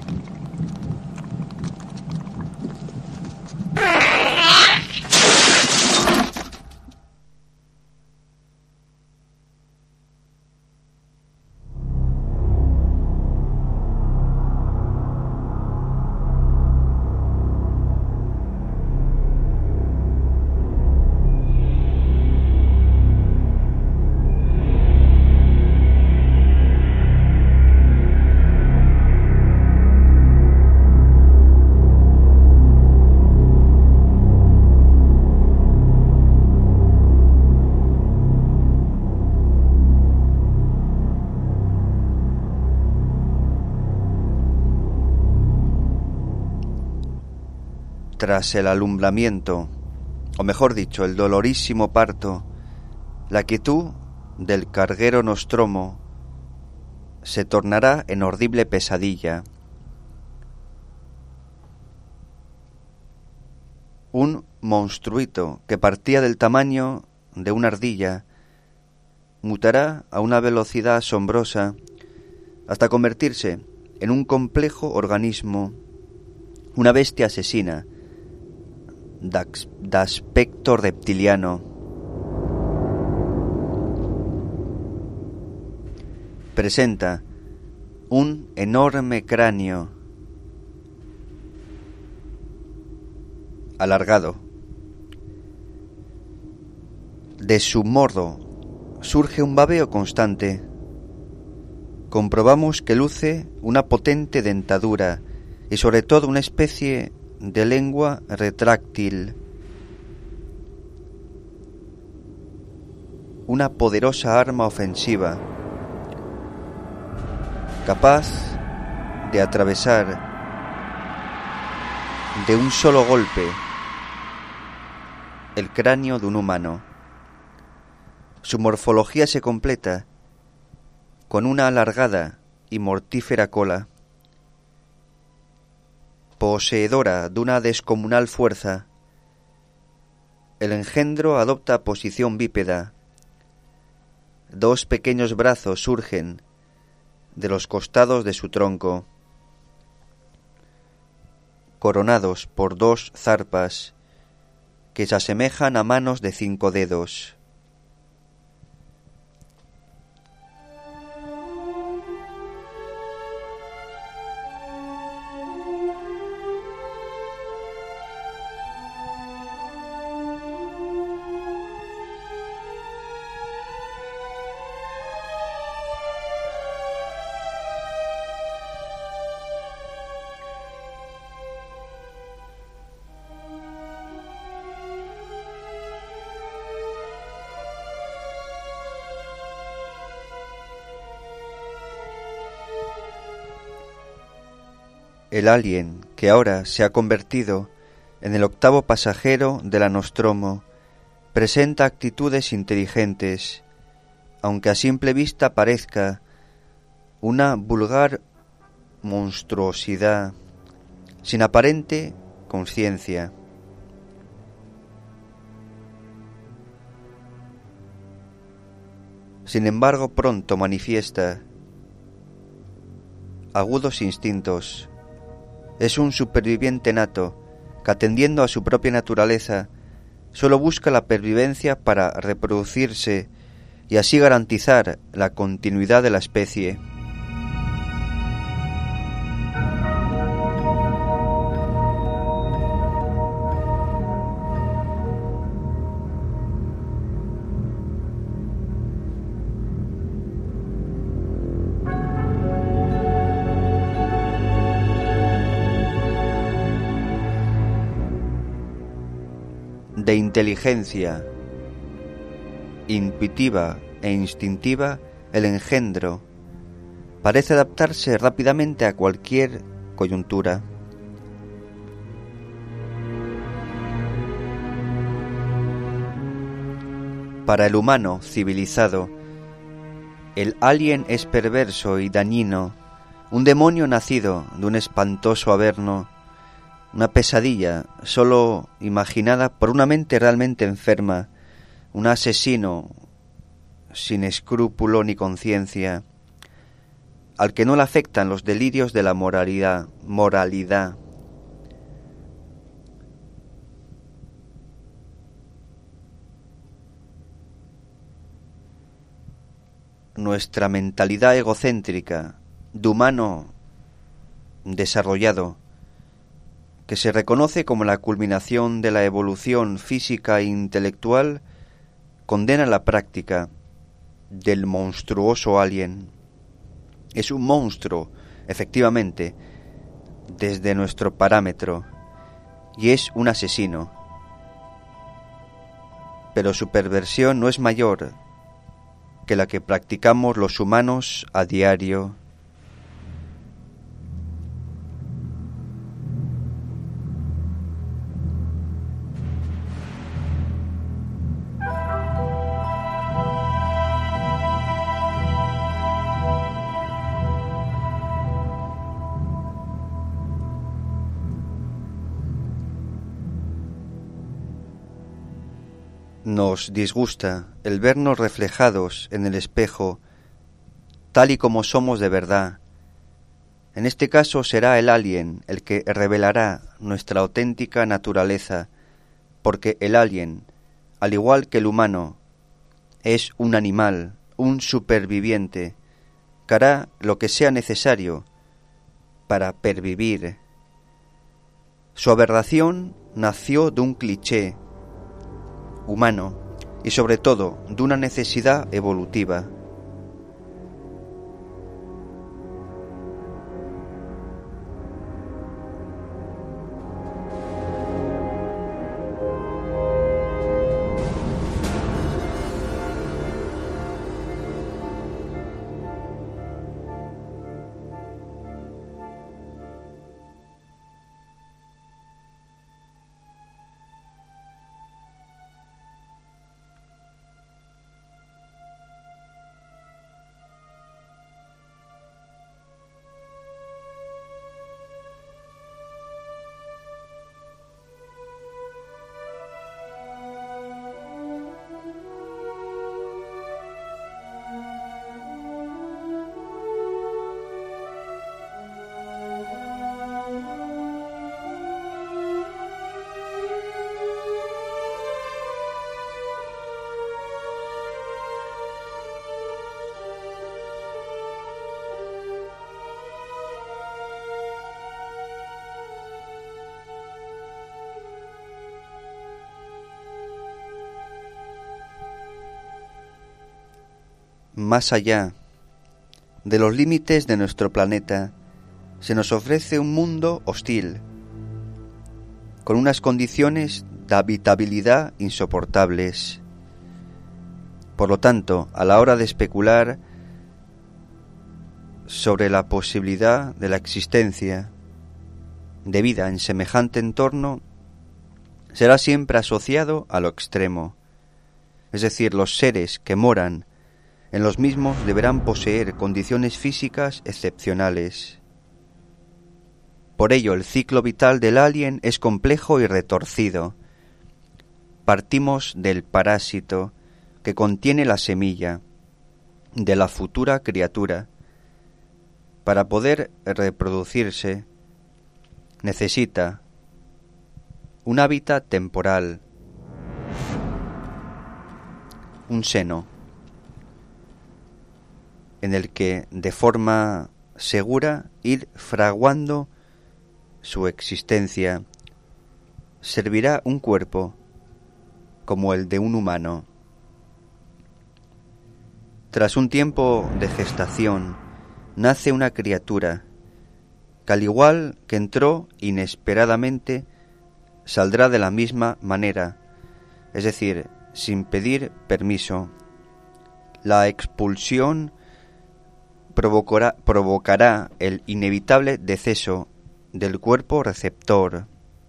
Tras el alumbramiento, o mejor dicho, el dolorísimo parto, la quietud del carguero Nostromo se tornará en horrible pesadilla. Un monstruito que partía del tamaño de una ardilla mutará a una velocidad asombrosa hasta convertirse en un complejo organismo, una bestia asesina de aspecto reptiliano. Presenta un enorme cráneo alargado. De su morro surge un babeo constante. Comprobamos que luce una potente dentadura y sobre todo una especie de lengua retráctil. Una poderosa arma ofensiva, capaz de atravesar de un solo golpe el cráneo de un humano. Su morfología se completa con una alargada y mortífera cola, poseedora de una descomunal fuerza. El engendro adopta posición bípeda. Dos pequeños brazos surgen de los costados de su tronco, coronados por dos zarpas que se asemejan a manos de 5 dedos. El alien, que ahora se ha convertido en el 8º pasajero de la Nostromo, presenta actitudes inteligentes, aunque a simple vista parezca una vulgar monstruosidad, sin aparente conciencia. Sin embargo, pronto manifiesta agudos instintos. Es un superviviente nato que, atendiendo a su propia naturaleza, solo busca la pervivencia para reproducirse y así garantizar la continuidad de la especie. De inteligencia intuitiva e instintiva, el engendro parece adaptarse rápidamente a cualquier coyuntura. Para el humano civilizado, el alien es perverso y dañino, un demonio nacido de un espantoso averno, una pesadilla solo imaginada por una mente realmente enferma, un asesino sin escrúpulo ni conciencia, al que no le afectan los delirios de la moralidad. Nuestra mentalidad egocéntrica, de humano desarrollado, que se reconoce como la culminación de la evolución física e intelectual, condena la práctica del monstruoso alien. Es un monstruo, efectivamente, desde nuestro parámetro, y es un asesino. Pero su perversión no es mayor que la que practicamos los humanos a diario. Nos disgusta el vernos reflejados en el espejo, tal y como somos de verdad. En este caso será el alien el que revelará nuestra auténtica naturaleza, porque el alien, al igual que el humano, es un animal, un superviviente, que hará lo que sea necesario para pervivir. Su aberración nació de un cliché humano y sobre todo de una necesidad evolutiva. Más allá de los límites de nuestro planeta, se nos ofrece un mundo hostil, con unas condiciones de habitabilidad insoportables. Por lo tanto, a la hora de especular sobre la posibilidad de la existencia de vida en semejante entorno, será siempre asociado a lo extremo, es decir, los seres que moran en los mismos deberán poseer condiciones físicas excepcionales. Por ello, el ciclo vital del alien es complejo y retorcido. Partimos del parásito que contiene la semilla de la futura criatura. Para poder reproducirse, necesita un hábitat temporal, un seno, en el que de forma segura ir fraguando su existencia. Servirá un cuerpo como el de un humano. Tras un tiempo de gestación, nace una criatura que, al igual que entró inesperadamente, saldrá de la misma manera, es decir, sin pedir permiso. La expulsión provocará el inevitable deceso del cuerpo receptor.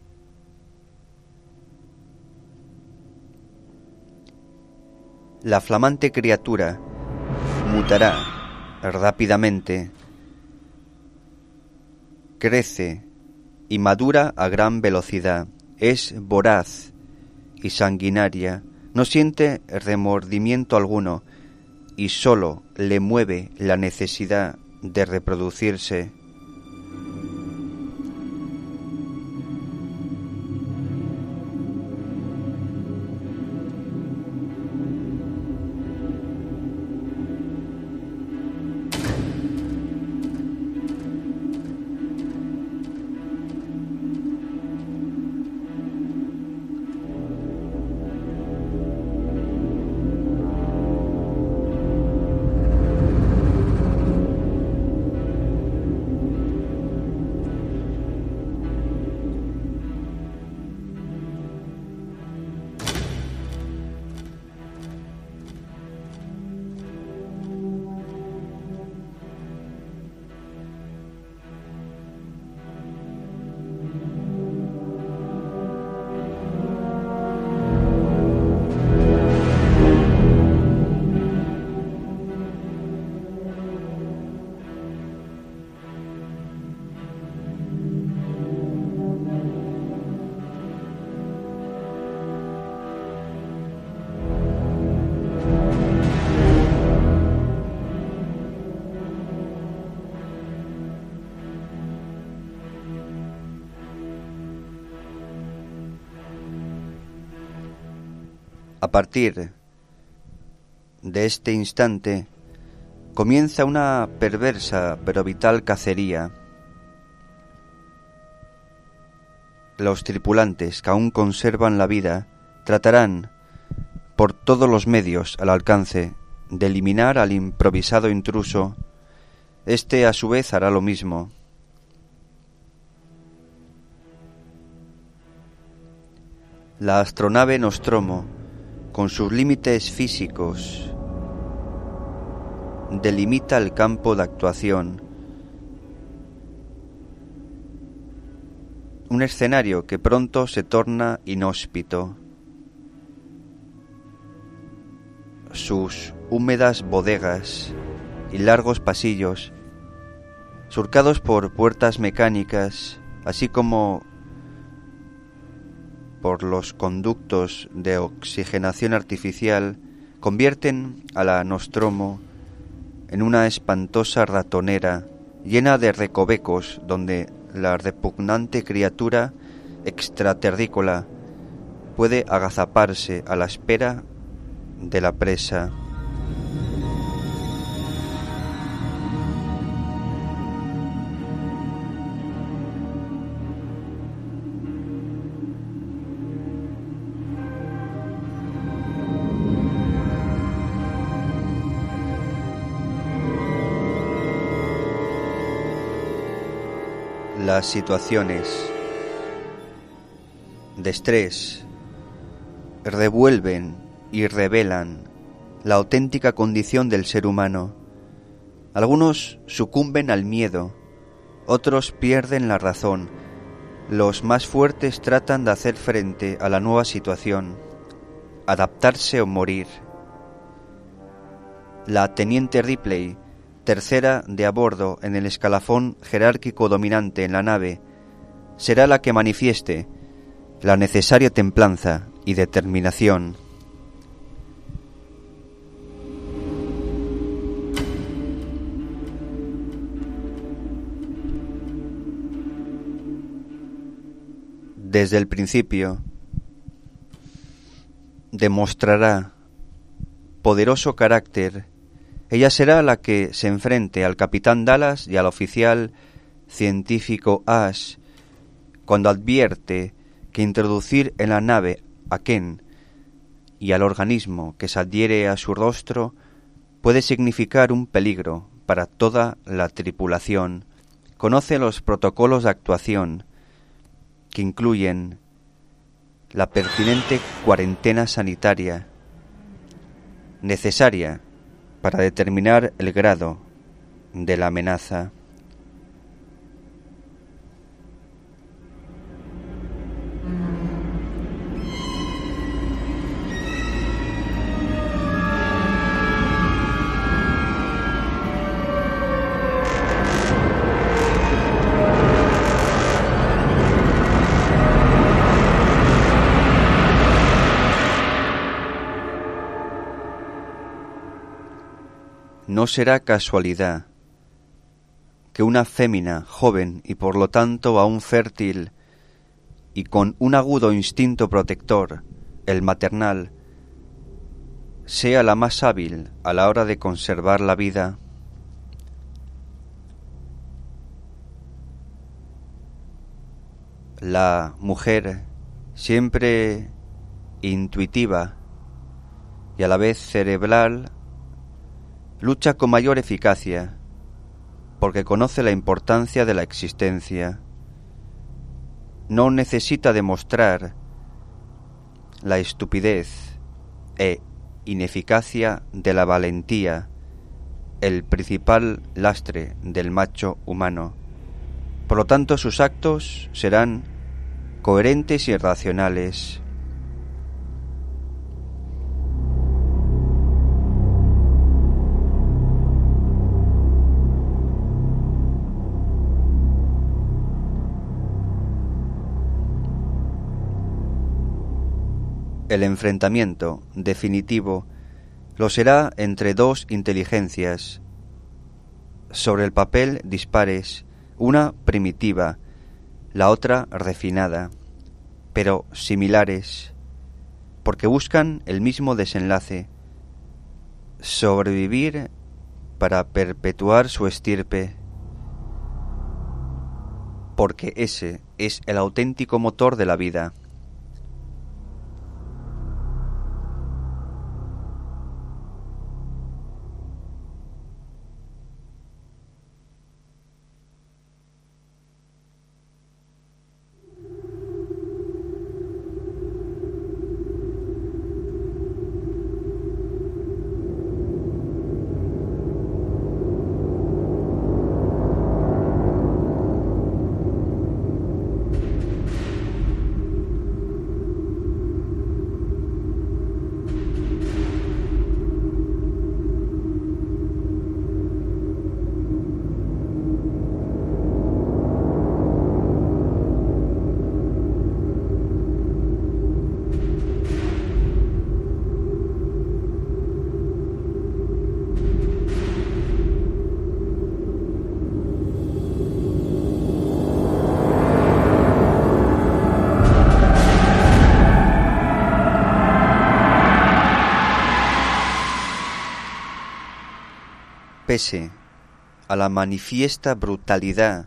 La flamante criatura mutará rápidamente, crece y madura a gran velocidad. Es voraz y sanguinaria, no siente remordimiento alguno y sólo le mueve la necesidad de reproducirse. A partir de este instante comienza una perversa pero vital cacería. Los tripulantes que aún conservan la vida tratarán por todos los medios al alcance de eliminar al improvisado intruso. Este a su vez hará lo mismo. La astronave Nostromo, con sus límites físicos, delimita el campo de actuación. Un escenario que pronto se torna inhóspito. Sus húmedas bodegas y largos pasillos, surcados por puertas mecánicas, así como por los conductos de oxigenación artificial, convierten a la Nostromo en una espantosa ratonera llena de recovecos donde la repugnante criatura extraterrícola puede agazaparse a la espera de la presa. Las situaciones de estrés revuelven y revelan la auténtica condición del ser humano. Algunos sucumben al miedo, otros pierden la razón. Los más fuertes tratan de hacer frente a la nueva situación. adaptarse o morir. La teniente Ripley, tercera de a bordo en el escalafón jerárquico dominante en la nave, será la que manifieste la necesaria templanza y determinación. Desde el principio demostrará poderoso carácter. Ella será la que se enfrente al capitán Dallas y al oficial científico Ash cuando advierte que introducir en la nave a Ken y al organismo que se adhiere a su rostro puede significar un peligro para toda la tripulación. Conoce los protocolos de actuación, que incluyen la pertinente cuarentena sanitaria necesaria para determinar el grado de la amenaza. No será casualidad que una fémina joven y por lo tanto aún fértil y con un agudo instinto protector, el maternal, sea la más hábil a la hora de conservar la vida. La mujer, siempre intuitiva y a la vez cerebral, lucha con mayor eficacia porque conoce la importancia de la existencia. No necesita demostrar la estupidez e ineficacia de la valentía, el principal lastre del macho humano. Por lo tanto, sus actos serán coherentes y racionales. El enfrentamiento definitivo lo será entre dos inteligencias, sobre el papel dispares, una primitiva, la otra refinada, pero similares, porque buscan el mismo desenlace: sobrevivir para perpetuar su estirpe, porque ese es el auténtico motor de la vida. Pese a la manifiesta brutalidad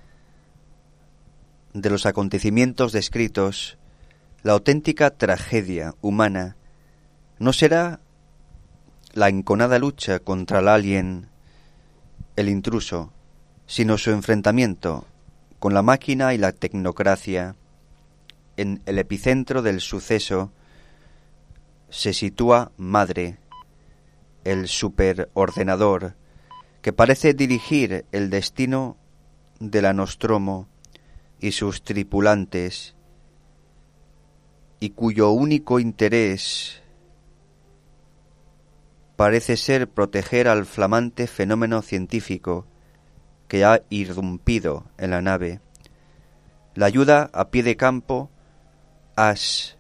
de los acontecimientos descritos, la auténtica tragedia humana no será la enconada lucha contra el alien, el intruso, sino su enfrentamiento con la máquina y la tecnocracia. En el epicentro del suceso se sitúa Madre, el superordenador, que parece dirigir el destino de la Nostromo y sus tripulantes, y cuyo único interés parece ser proteger al flamante fenómeno científico que ha irrumpido en la nave. La ayuda a pie de campo Ash,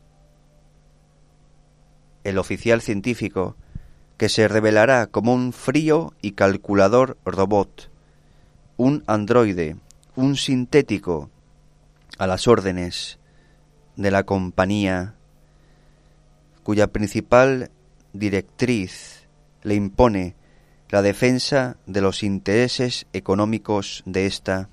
el oficial científico, que se revelará como un frío y calculador robot, un androide, un sintético a las órdenes de la compañía, cuya principal directriz le impone la defensa de los intereses económicos de esta.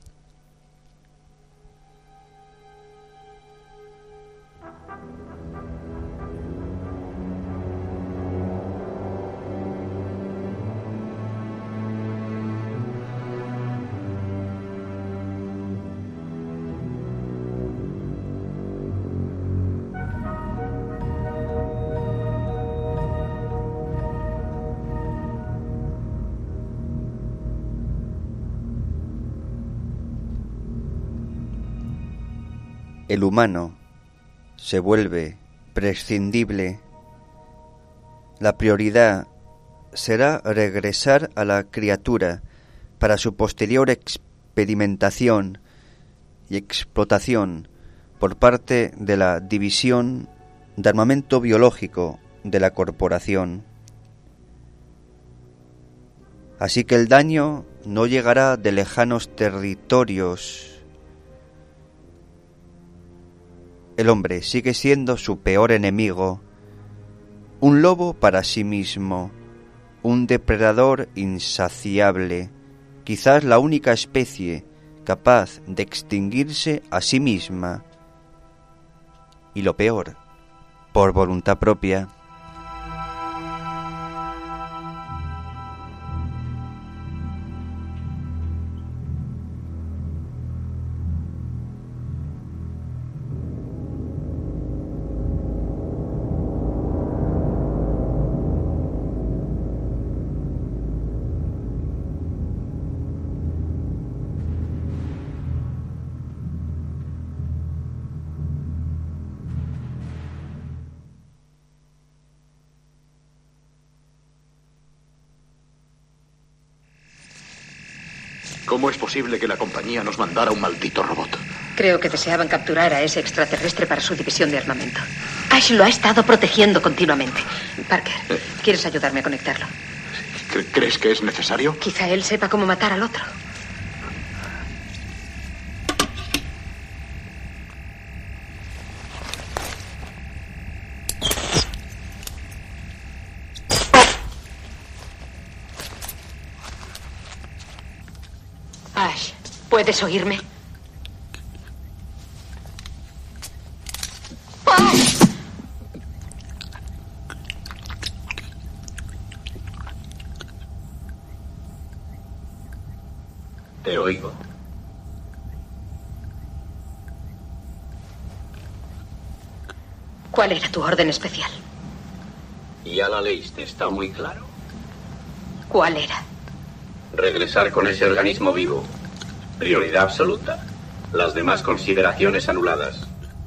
El humano se vuelve prescindible. La prioridad será regresar a la criatura para su posterior experimentación y explotación por parte de la División de Armamento Biológico de la corporación. Así que el daño no llegará de lejanos territorios. El hombre sigue siendo su peor enemigo, un lobo para sí mismo, un depredador insaciable, quizás la única especie capaz de extinguirse a sí misma, y lo peor, por voluntad propia. ¿Cómo es posible que la compañía nos mandara un maldito robot? Creo que deseaban capturar a ese extraterrestre para su división de armamento. Ash lo ha estado protegiendo continuamente. Parker, ¿quieres ayudarme a conectarlo? ¿Crees que es necesario? Quizá él sepa cómo matar al otro. Ash, ¿puedes oírme? Te oigo. ¿Cuál era tu orden especial? Ya la leíste, está muy claro. ¿Cuál era? Regresar con ese organismo vivo. Prioridad absoluta. Las demás consideraciones anuladas.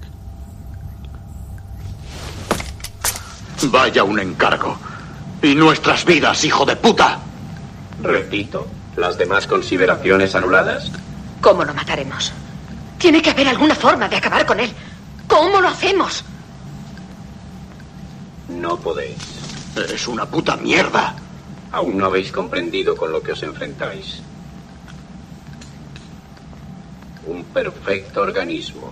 Vaya un encargo. Y nuestras vidas, hijo de puta. Repito, las demás consideraciones anuladas. ¿Cómo lo mataremos? Tiene que haber alguna forma de acabar con él. ¿Cómo lo hacemos? No podéis. Es una puta mierda. Aún no habéis comprendido con lo que os enfrentáis. Un perfecto organismo.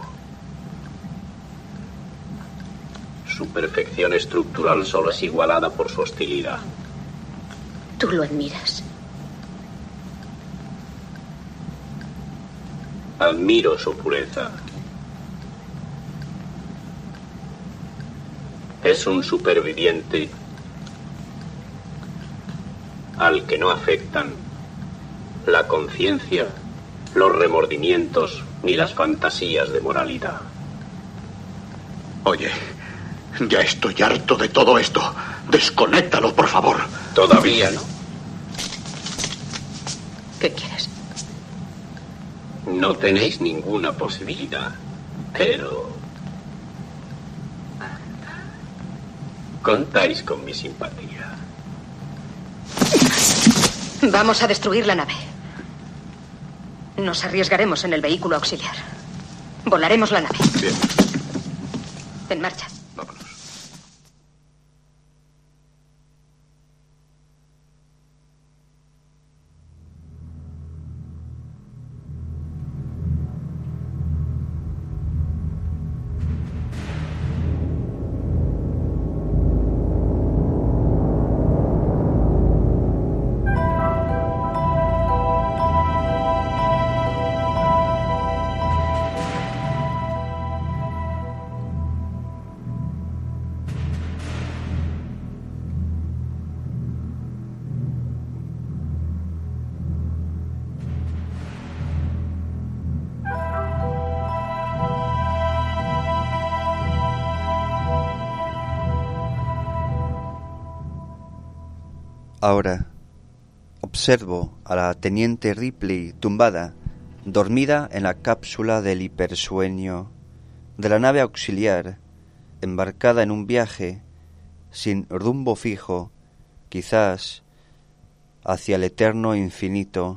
Su perfección estructural solo es igualada por su hostilidad. ¿Tú lo admiras? Admiro su pureza. Es un superviviente al que no afectan la conciencia, los remordimientos ni las fantasías de moralidad. Oye, ya estoy harto de todo esto. Desconéctalo, por favor. Todavía no. ¿Qué quieres? No tenéis ninguna posibilidad, pero contáis con mi simpatía. Vamos a destruir la nave. Nos arriesgaremos en el vehículo auxiliar. Volaremos la nave. Bien. En marcha. Vámonos. Ahora observo a la teniente Ripley tumbada, dormida en la cápsula del hipersueño de la nave auxiliar, embarcada en un viaje sin rumbo fijo, quizás hacia el eterno infinito.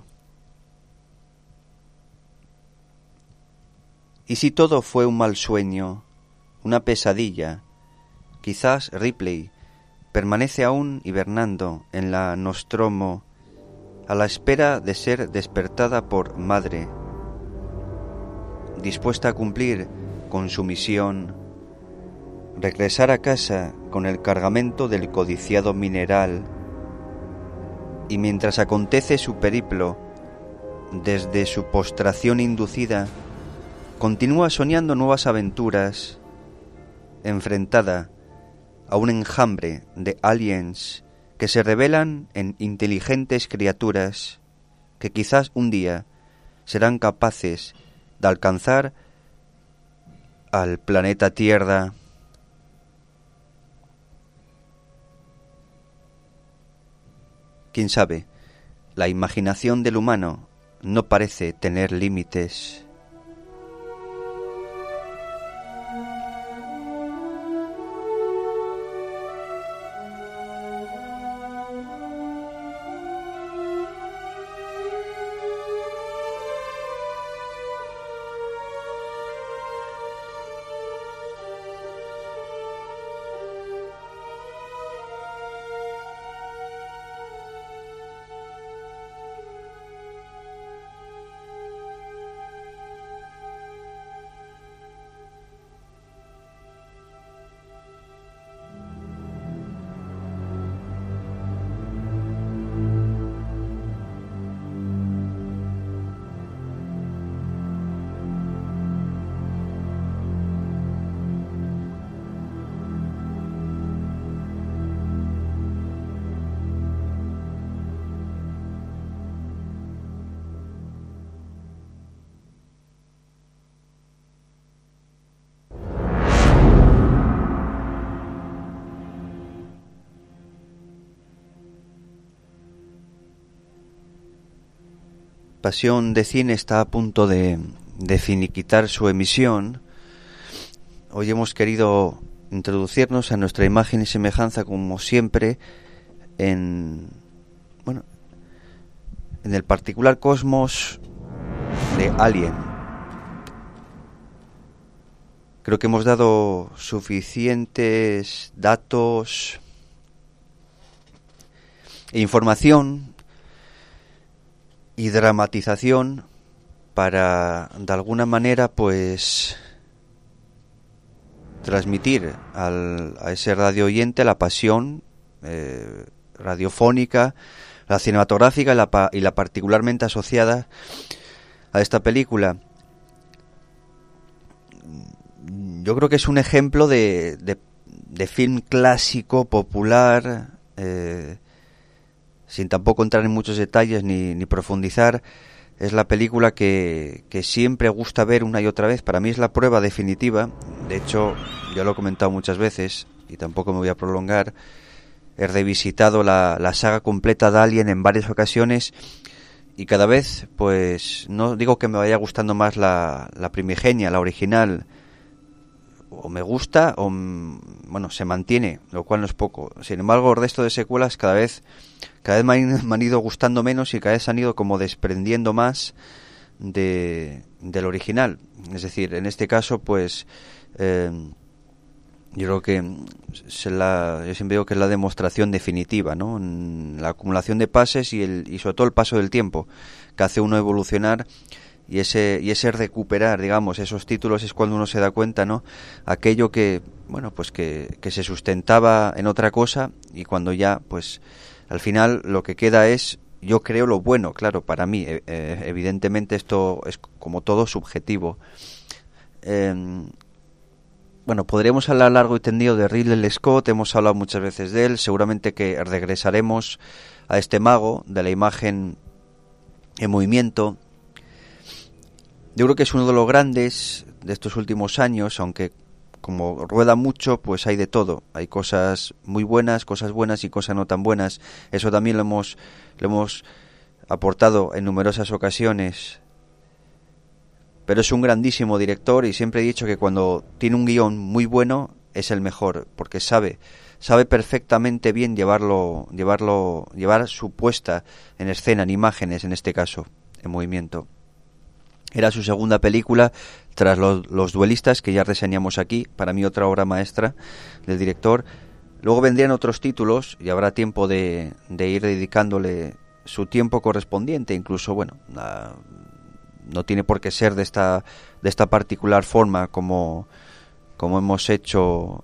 ¿Y si todo fue un mal sueño, una pesadilla? Quizás Ripley permanece aún hibernando en la Nostromo, a la espera de ser despertada por Madre, dispuesta a cumplir con su misión, regresar a casa con el cargamento del codiciado mineral, y mientras acontece su periplo, desde su postración inducida, continúa soñando nuevas aventuras, enfrentada a un enjambre de aliens que se revelan en inteligentes criaturas que quizás un día serán capaces de alcanzar al planeta Tierra. Quién sabe, la imaginación del humano no parece tener límites. Pasión de Cine está a punto de finiquitar su emisión. Hoy hemos querido introducirnos a nuestra imagen y semejanza, como siempre, en el particular cosmos de Alien. Creo que hemos dado suficientes datos e información y dramatización para, de alguna manera, pues transmitir a ese radio oyente la pasión radiofónica, la cinematográfica y la particularmente asociada a esta película. Yo creo que es un ejemplo de film clásico, popular, sin tampoco entrar en muchos detalles ni profundizar. Es la película que siempre gusta ver una y otra vez. Para mí es la prueba definitiva. De hecho, ya lo he comentado muchas veces y tampoco me voy a prolongar. He revisitado la saga completa de Alien en varias ocasiones y cada vez, pues, no digo que me vaya gustando más la primigenia, la original, o me gusta o bueno, se mantiene, lo cual no es poco. Sin embargo, el resto de secuelas cada vez me han ido gustando menos y cada vez han ido como desprendiendo más del original. Es decir, en este caso, pues yo creo que yo siempre digo que es la demostración definitiva, ¿no? La acumulación de pases y sobre todo el paso del tiempo que hace uno evolucionar. Y ese recuperar, digamos, esos títulos es cuando uno se da cuenta, ¿no? Aquello que, bueno, pues que se sustentaba en otra cosa y cuando ya, pues, al final lo que queda es, yo creo, lo bueno, claro, para mí. Evidentemente esto es como todo subjetivo. Bueno, podríamos hablar largo y tendido de Ridley Scott, hemos hablado muchas veces de él, seguramente que regresaremos a este mago de la imagen en movimiento. Yo creo que es uno de los grandes de estos últimos años, aunque como rueda mucho, pues hay de todo. Hay cosas muy buenas, cosas buenas y cosas no tan buenas. Eso también lo hemos aportado en numerosas ocasiones. Pero es un grandísimo director y siempre he dicho que cuando tiene un guión muy bueno es el mejor, porque sabe perfectamente bien llevar su puesta en escena, en imágenes en este caso, en movimiento. Era su segunda película tras los Duelistas, que ya reseñamos aquí, para mí otra obra maestra del director. Luego vendrían otros títulos y habrá tiempo de ir dedicándole su tiempo correspondiente, incluso, bueno, no tiene por qué ser de esta particular forma como hemos hecho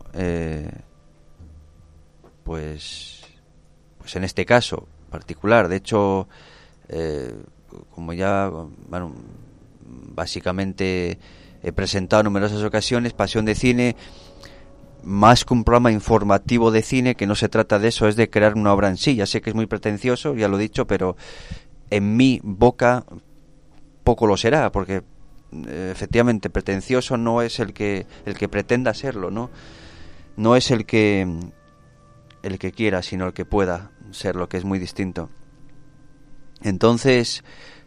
pues en este caso particular. De hecho, como ya, bueno, básicamente he presentado en numerosas ocasiones, Pasión de Cine, más que un programa informativo de cine, que no se trata de eso, es de crear una obra en sí. Ya sé que es muy pretencioso, ya lo he dicho, pero en mi boca poco lo será, porque efectivamente pretencioso no es el que pretenda serlo, no es el que quiera, sino el que pueda serlo, que es muy distinto. Entonces,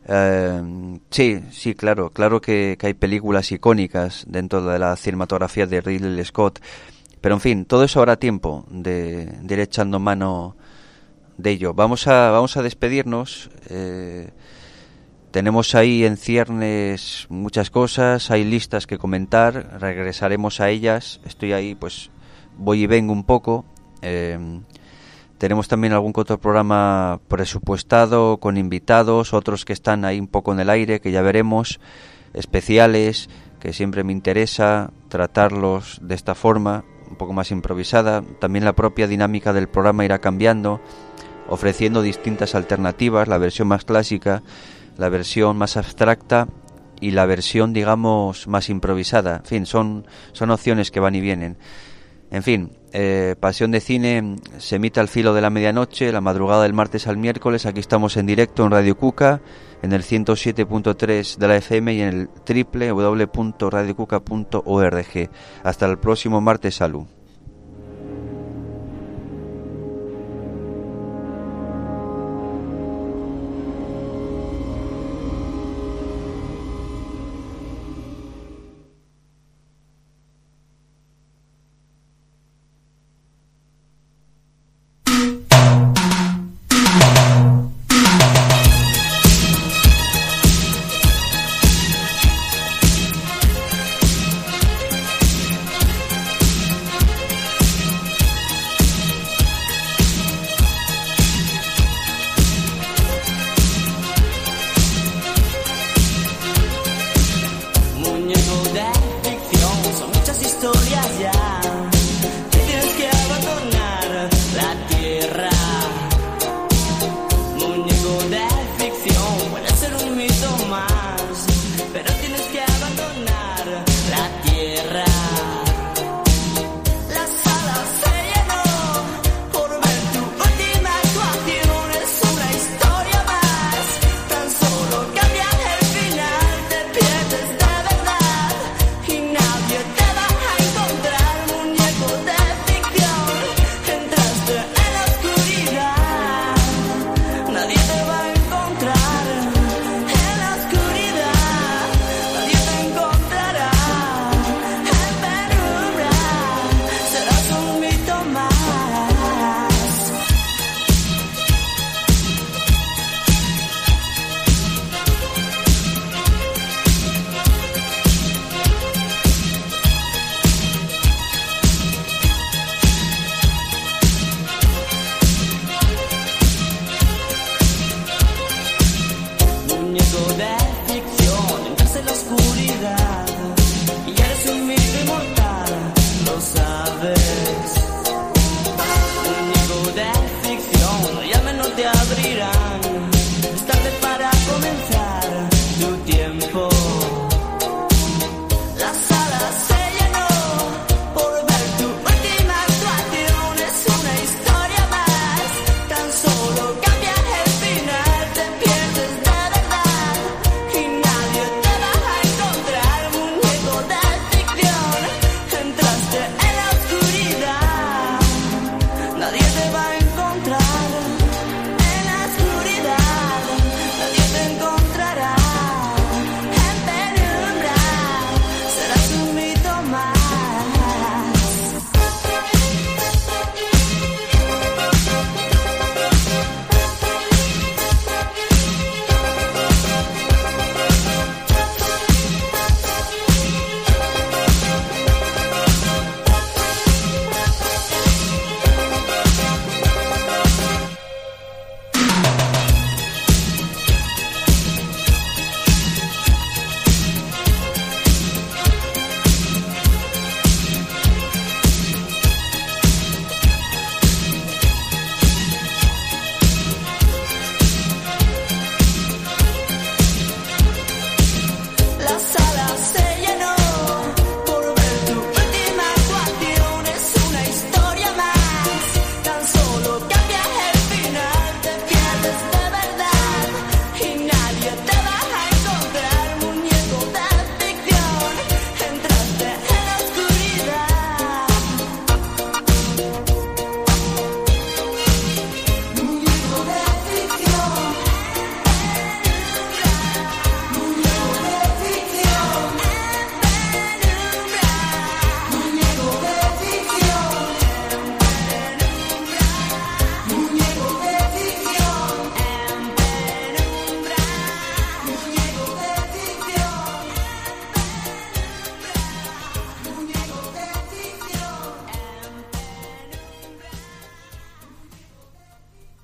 sí, claro que hay películas icónicas dentro de la cinematografía de Ridley Scott, pero en fin, todo eso habrá tiempo de ir echando mano de ello. Vamos a despedirnos. Tenemos ahí en ciernes muchas cosas, hay listas que comentar, regresaremos a ellas. Estoy ahí, pues voy y vengo un poco. Tenemos también algún que otro programa presupuestado con invitados, otros que están ahí un poco en el aire, que ya veremos, especiales, que siempre me interesa tratarlos de esta forma, un poco más improvisada. También la propia dinámica del programa irá cambiando, ofreciendo distintas alternativas, la versión más clásica, la versión más abstracta y la versión, digamos, más improvisada. En fin, son opciones que van y vienen. En fin, Pasión de Cine se emite al filo de la medianoche, la madrugada del martes al miércoles. Aquí estamos en directo en Radio Cuca, en el 107.3 de la FM y en el www.radiocuca.org. Hasta el próximo martes, salud. so that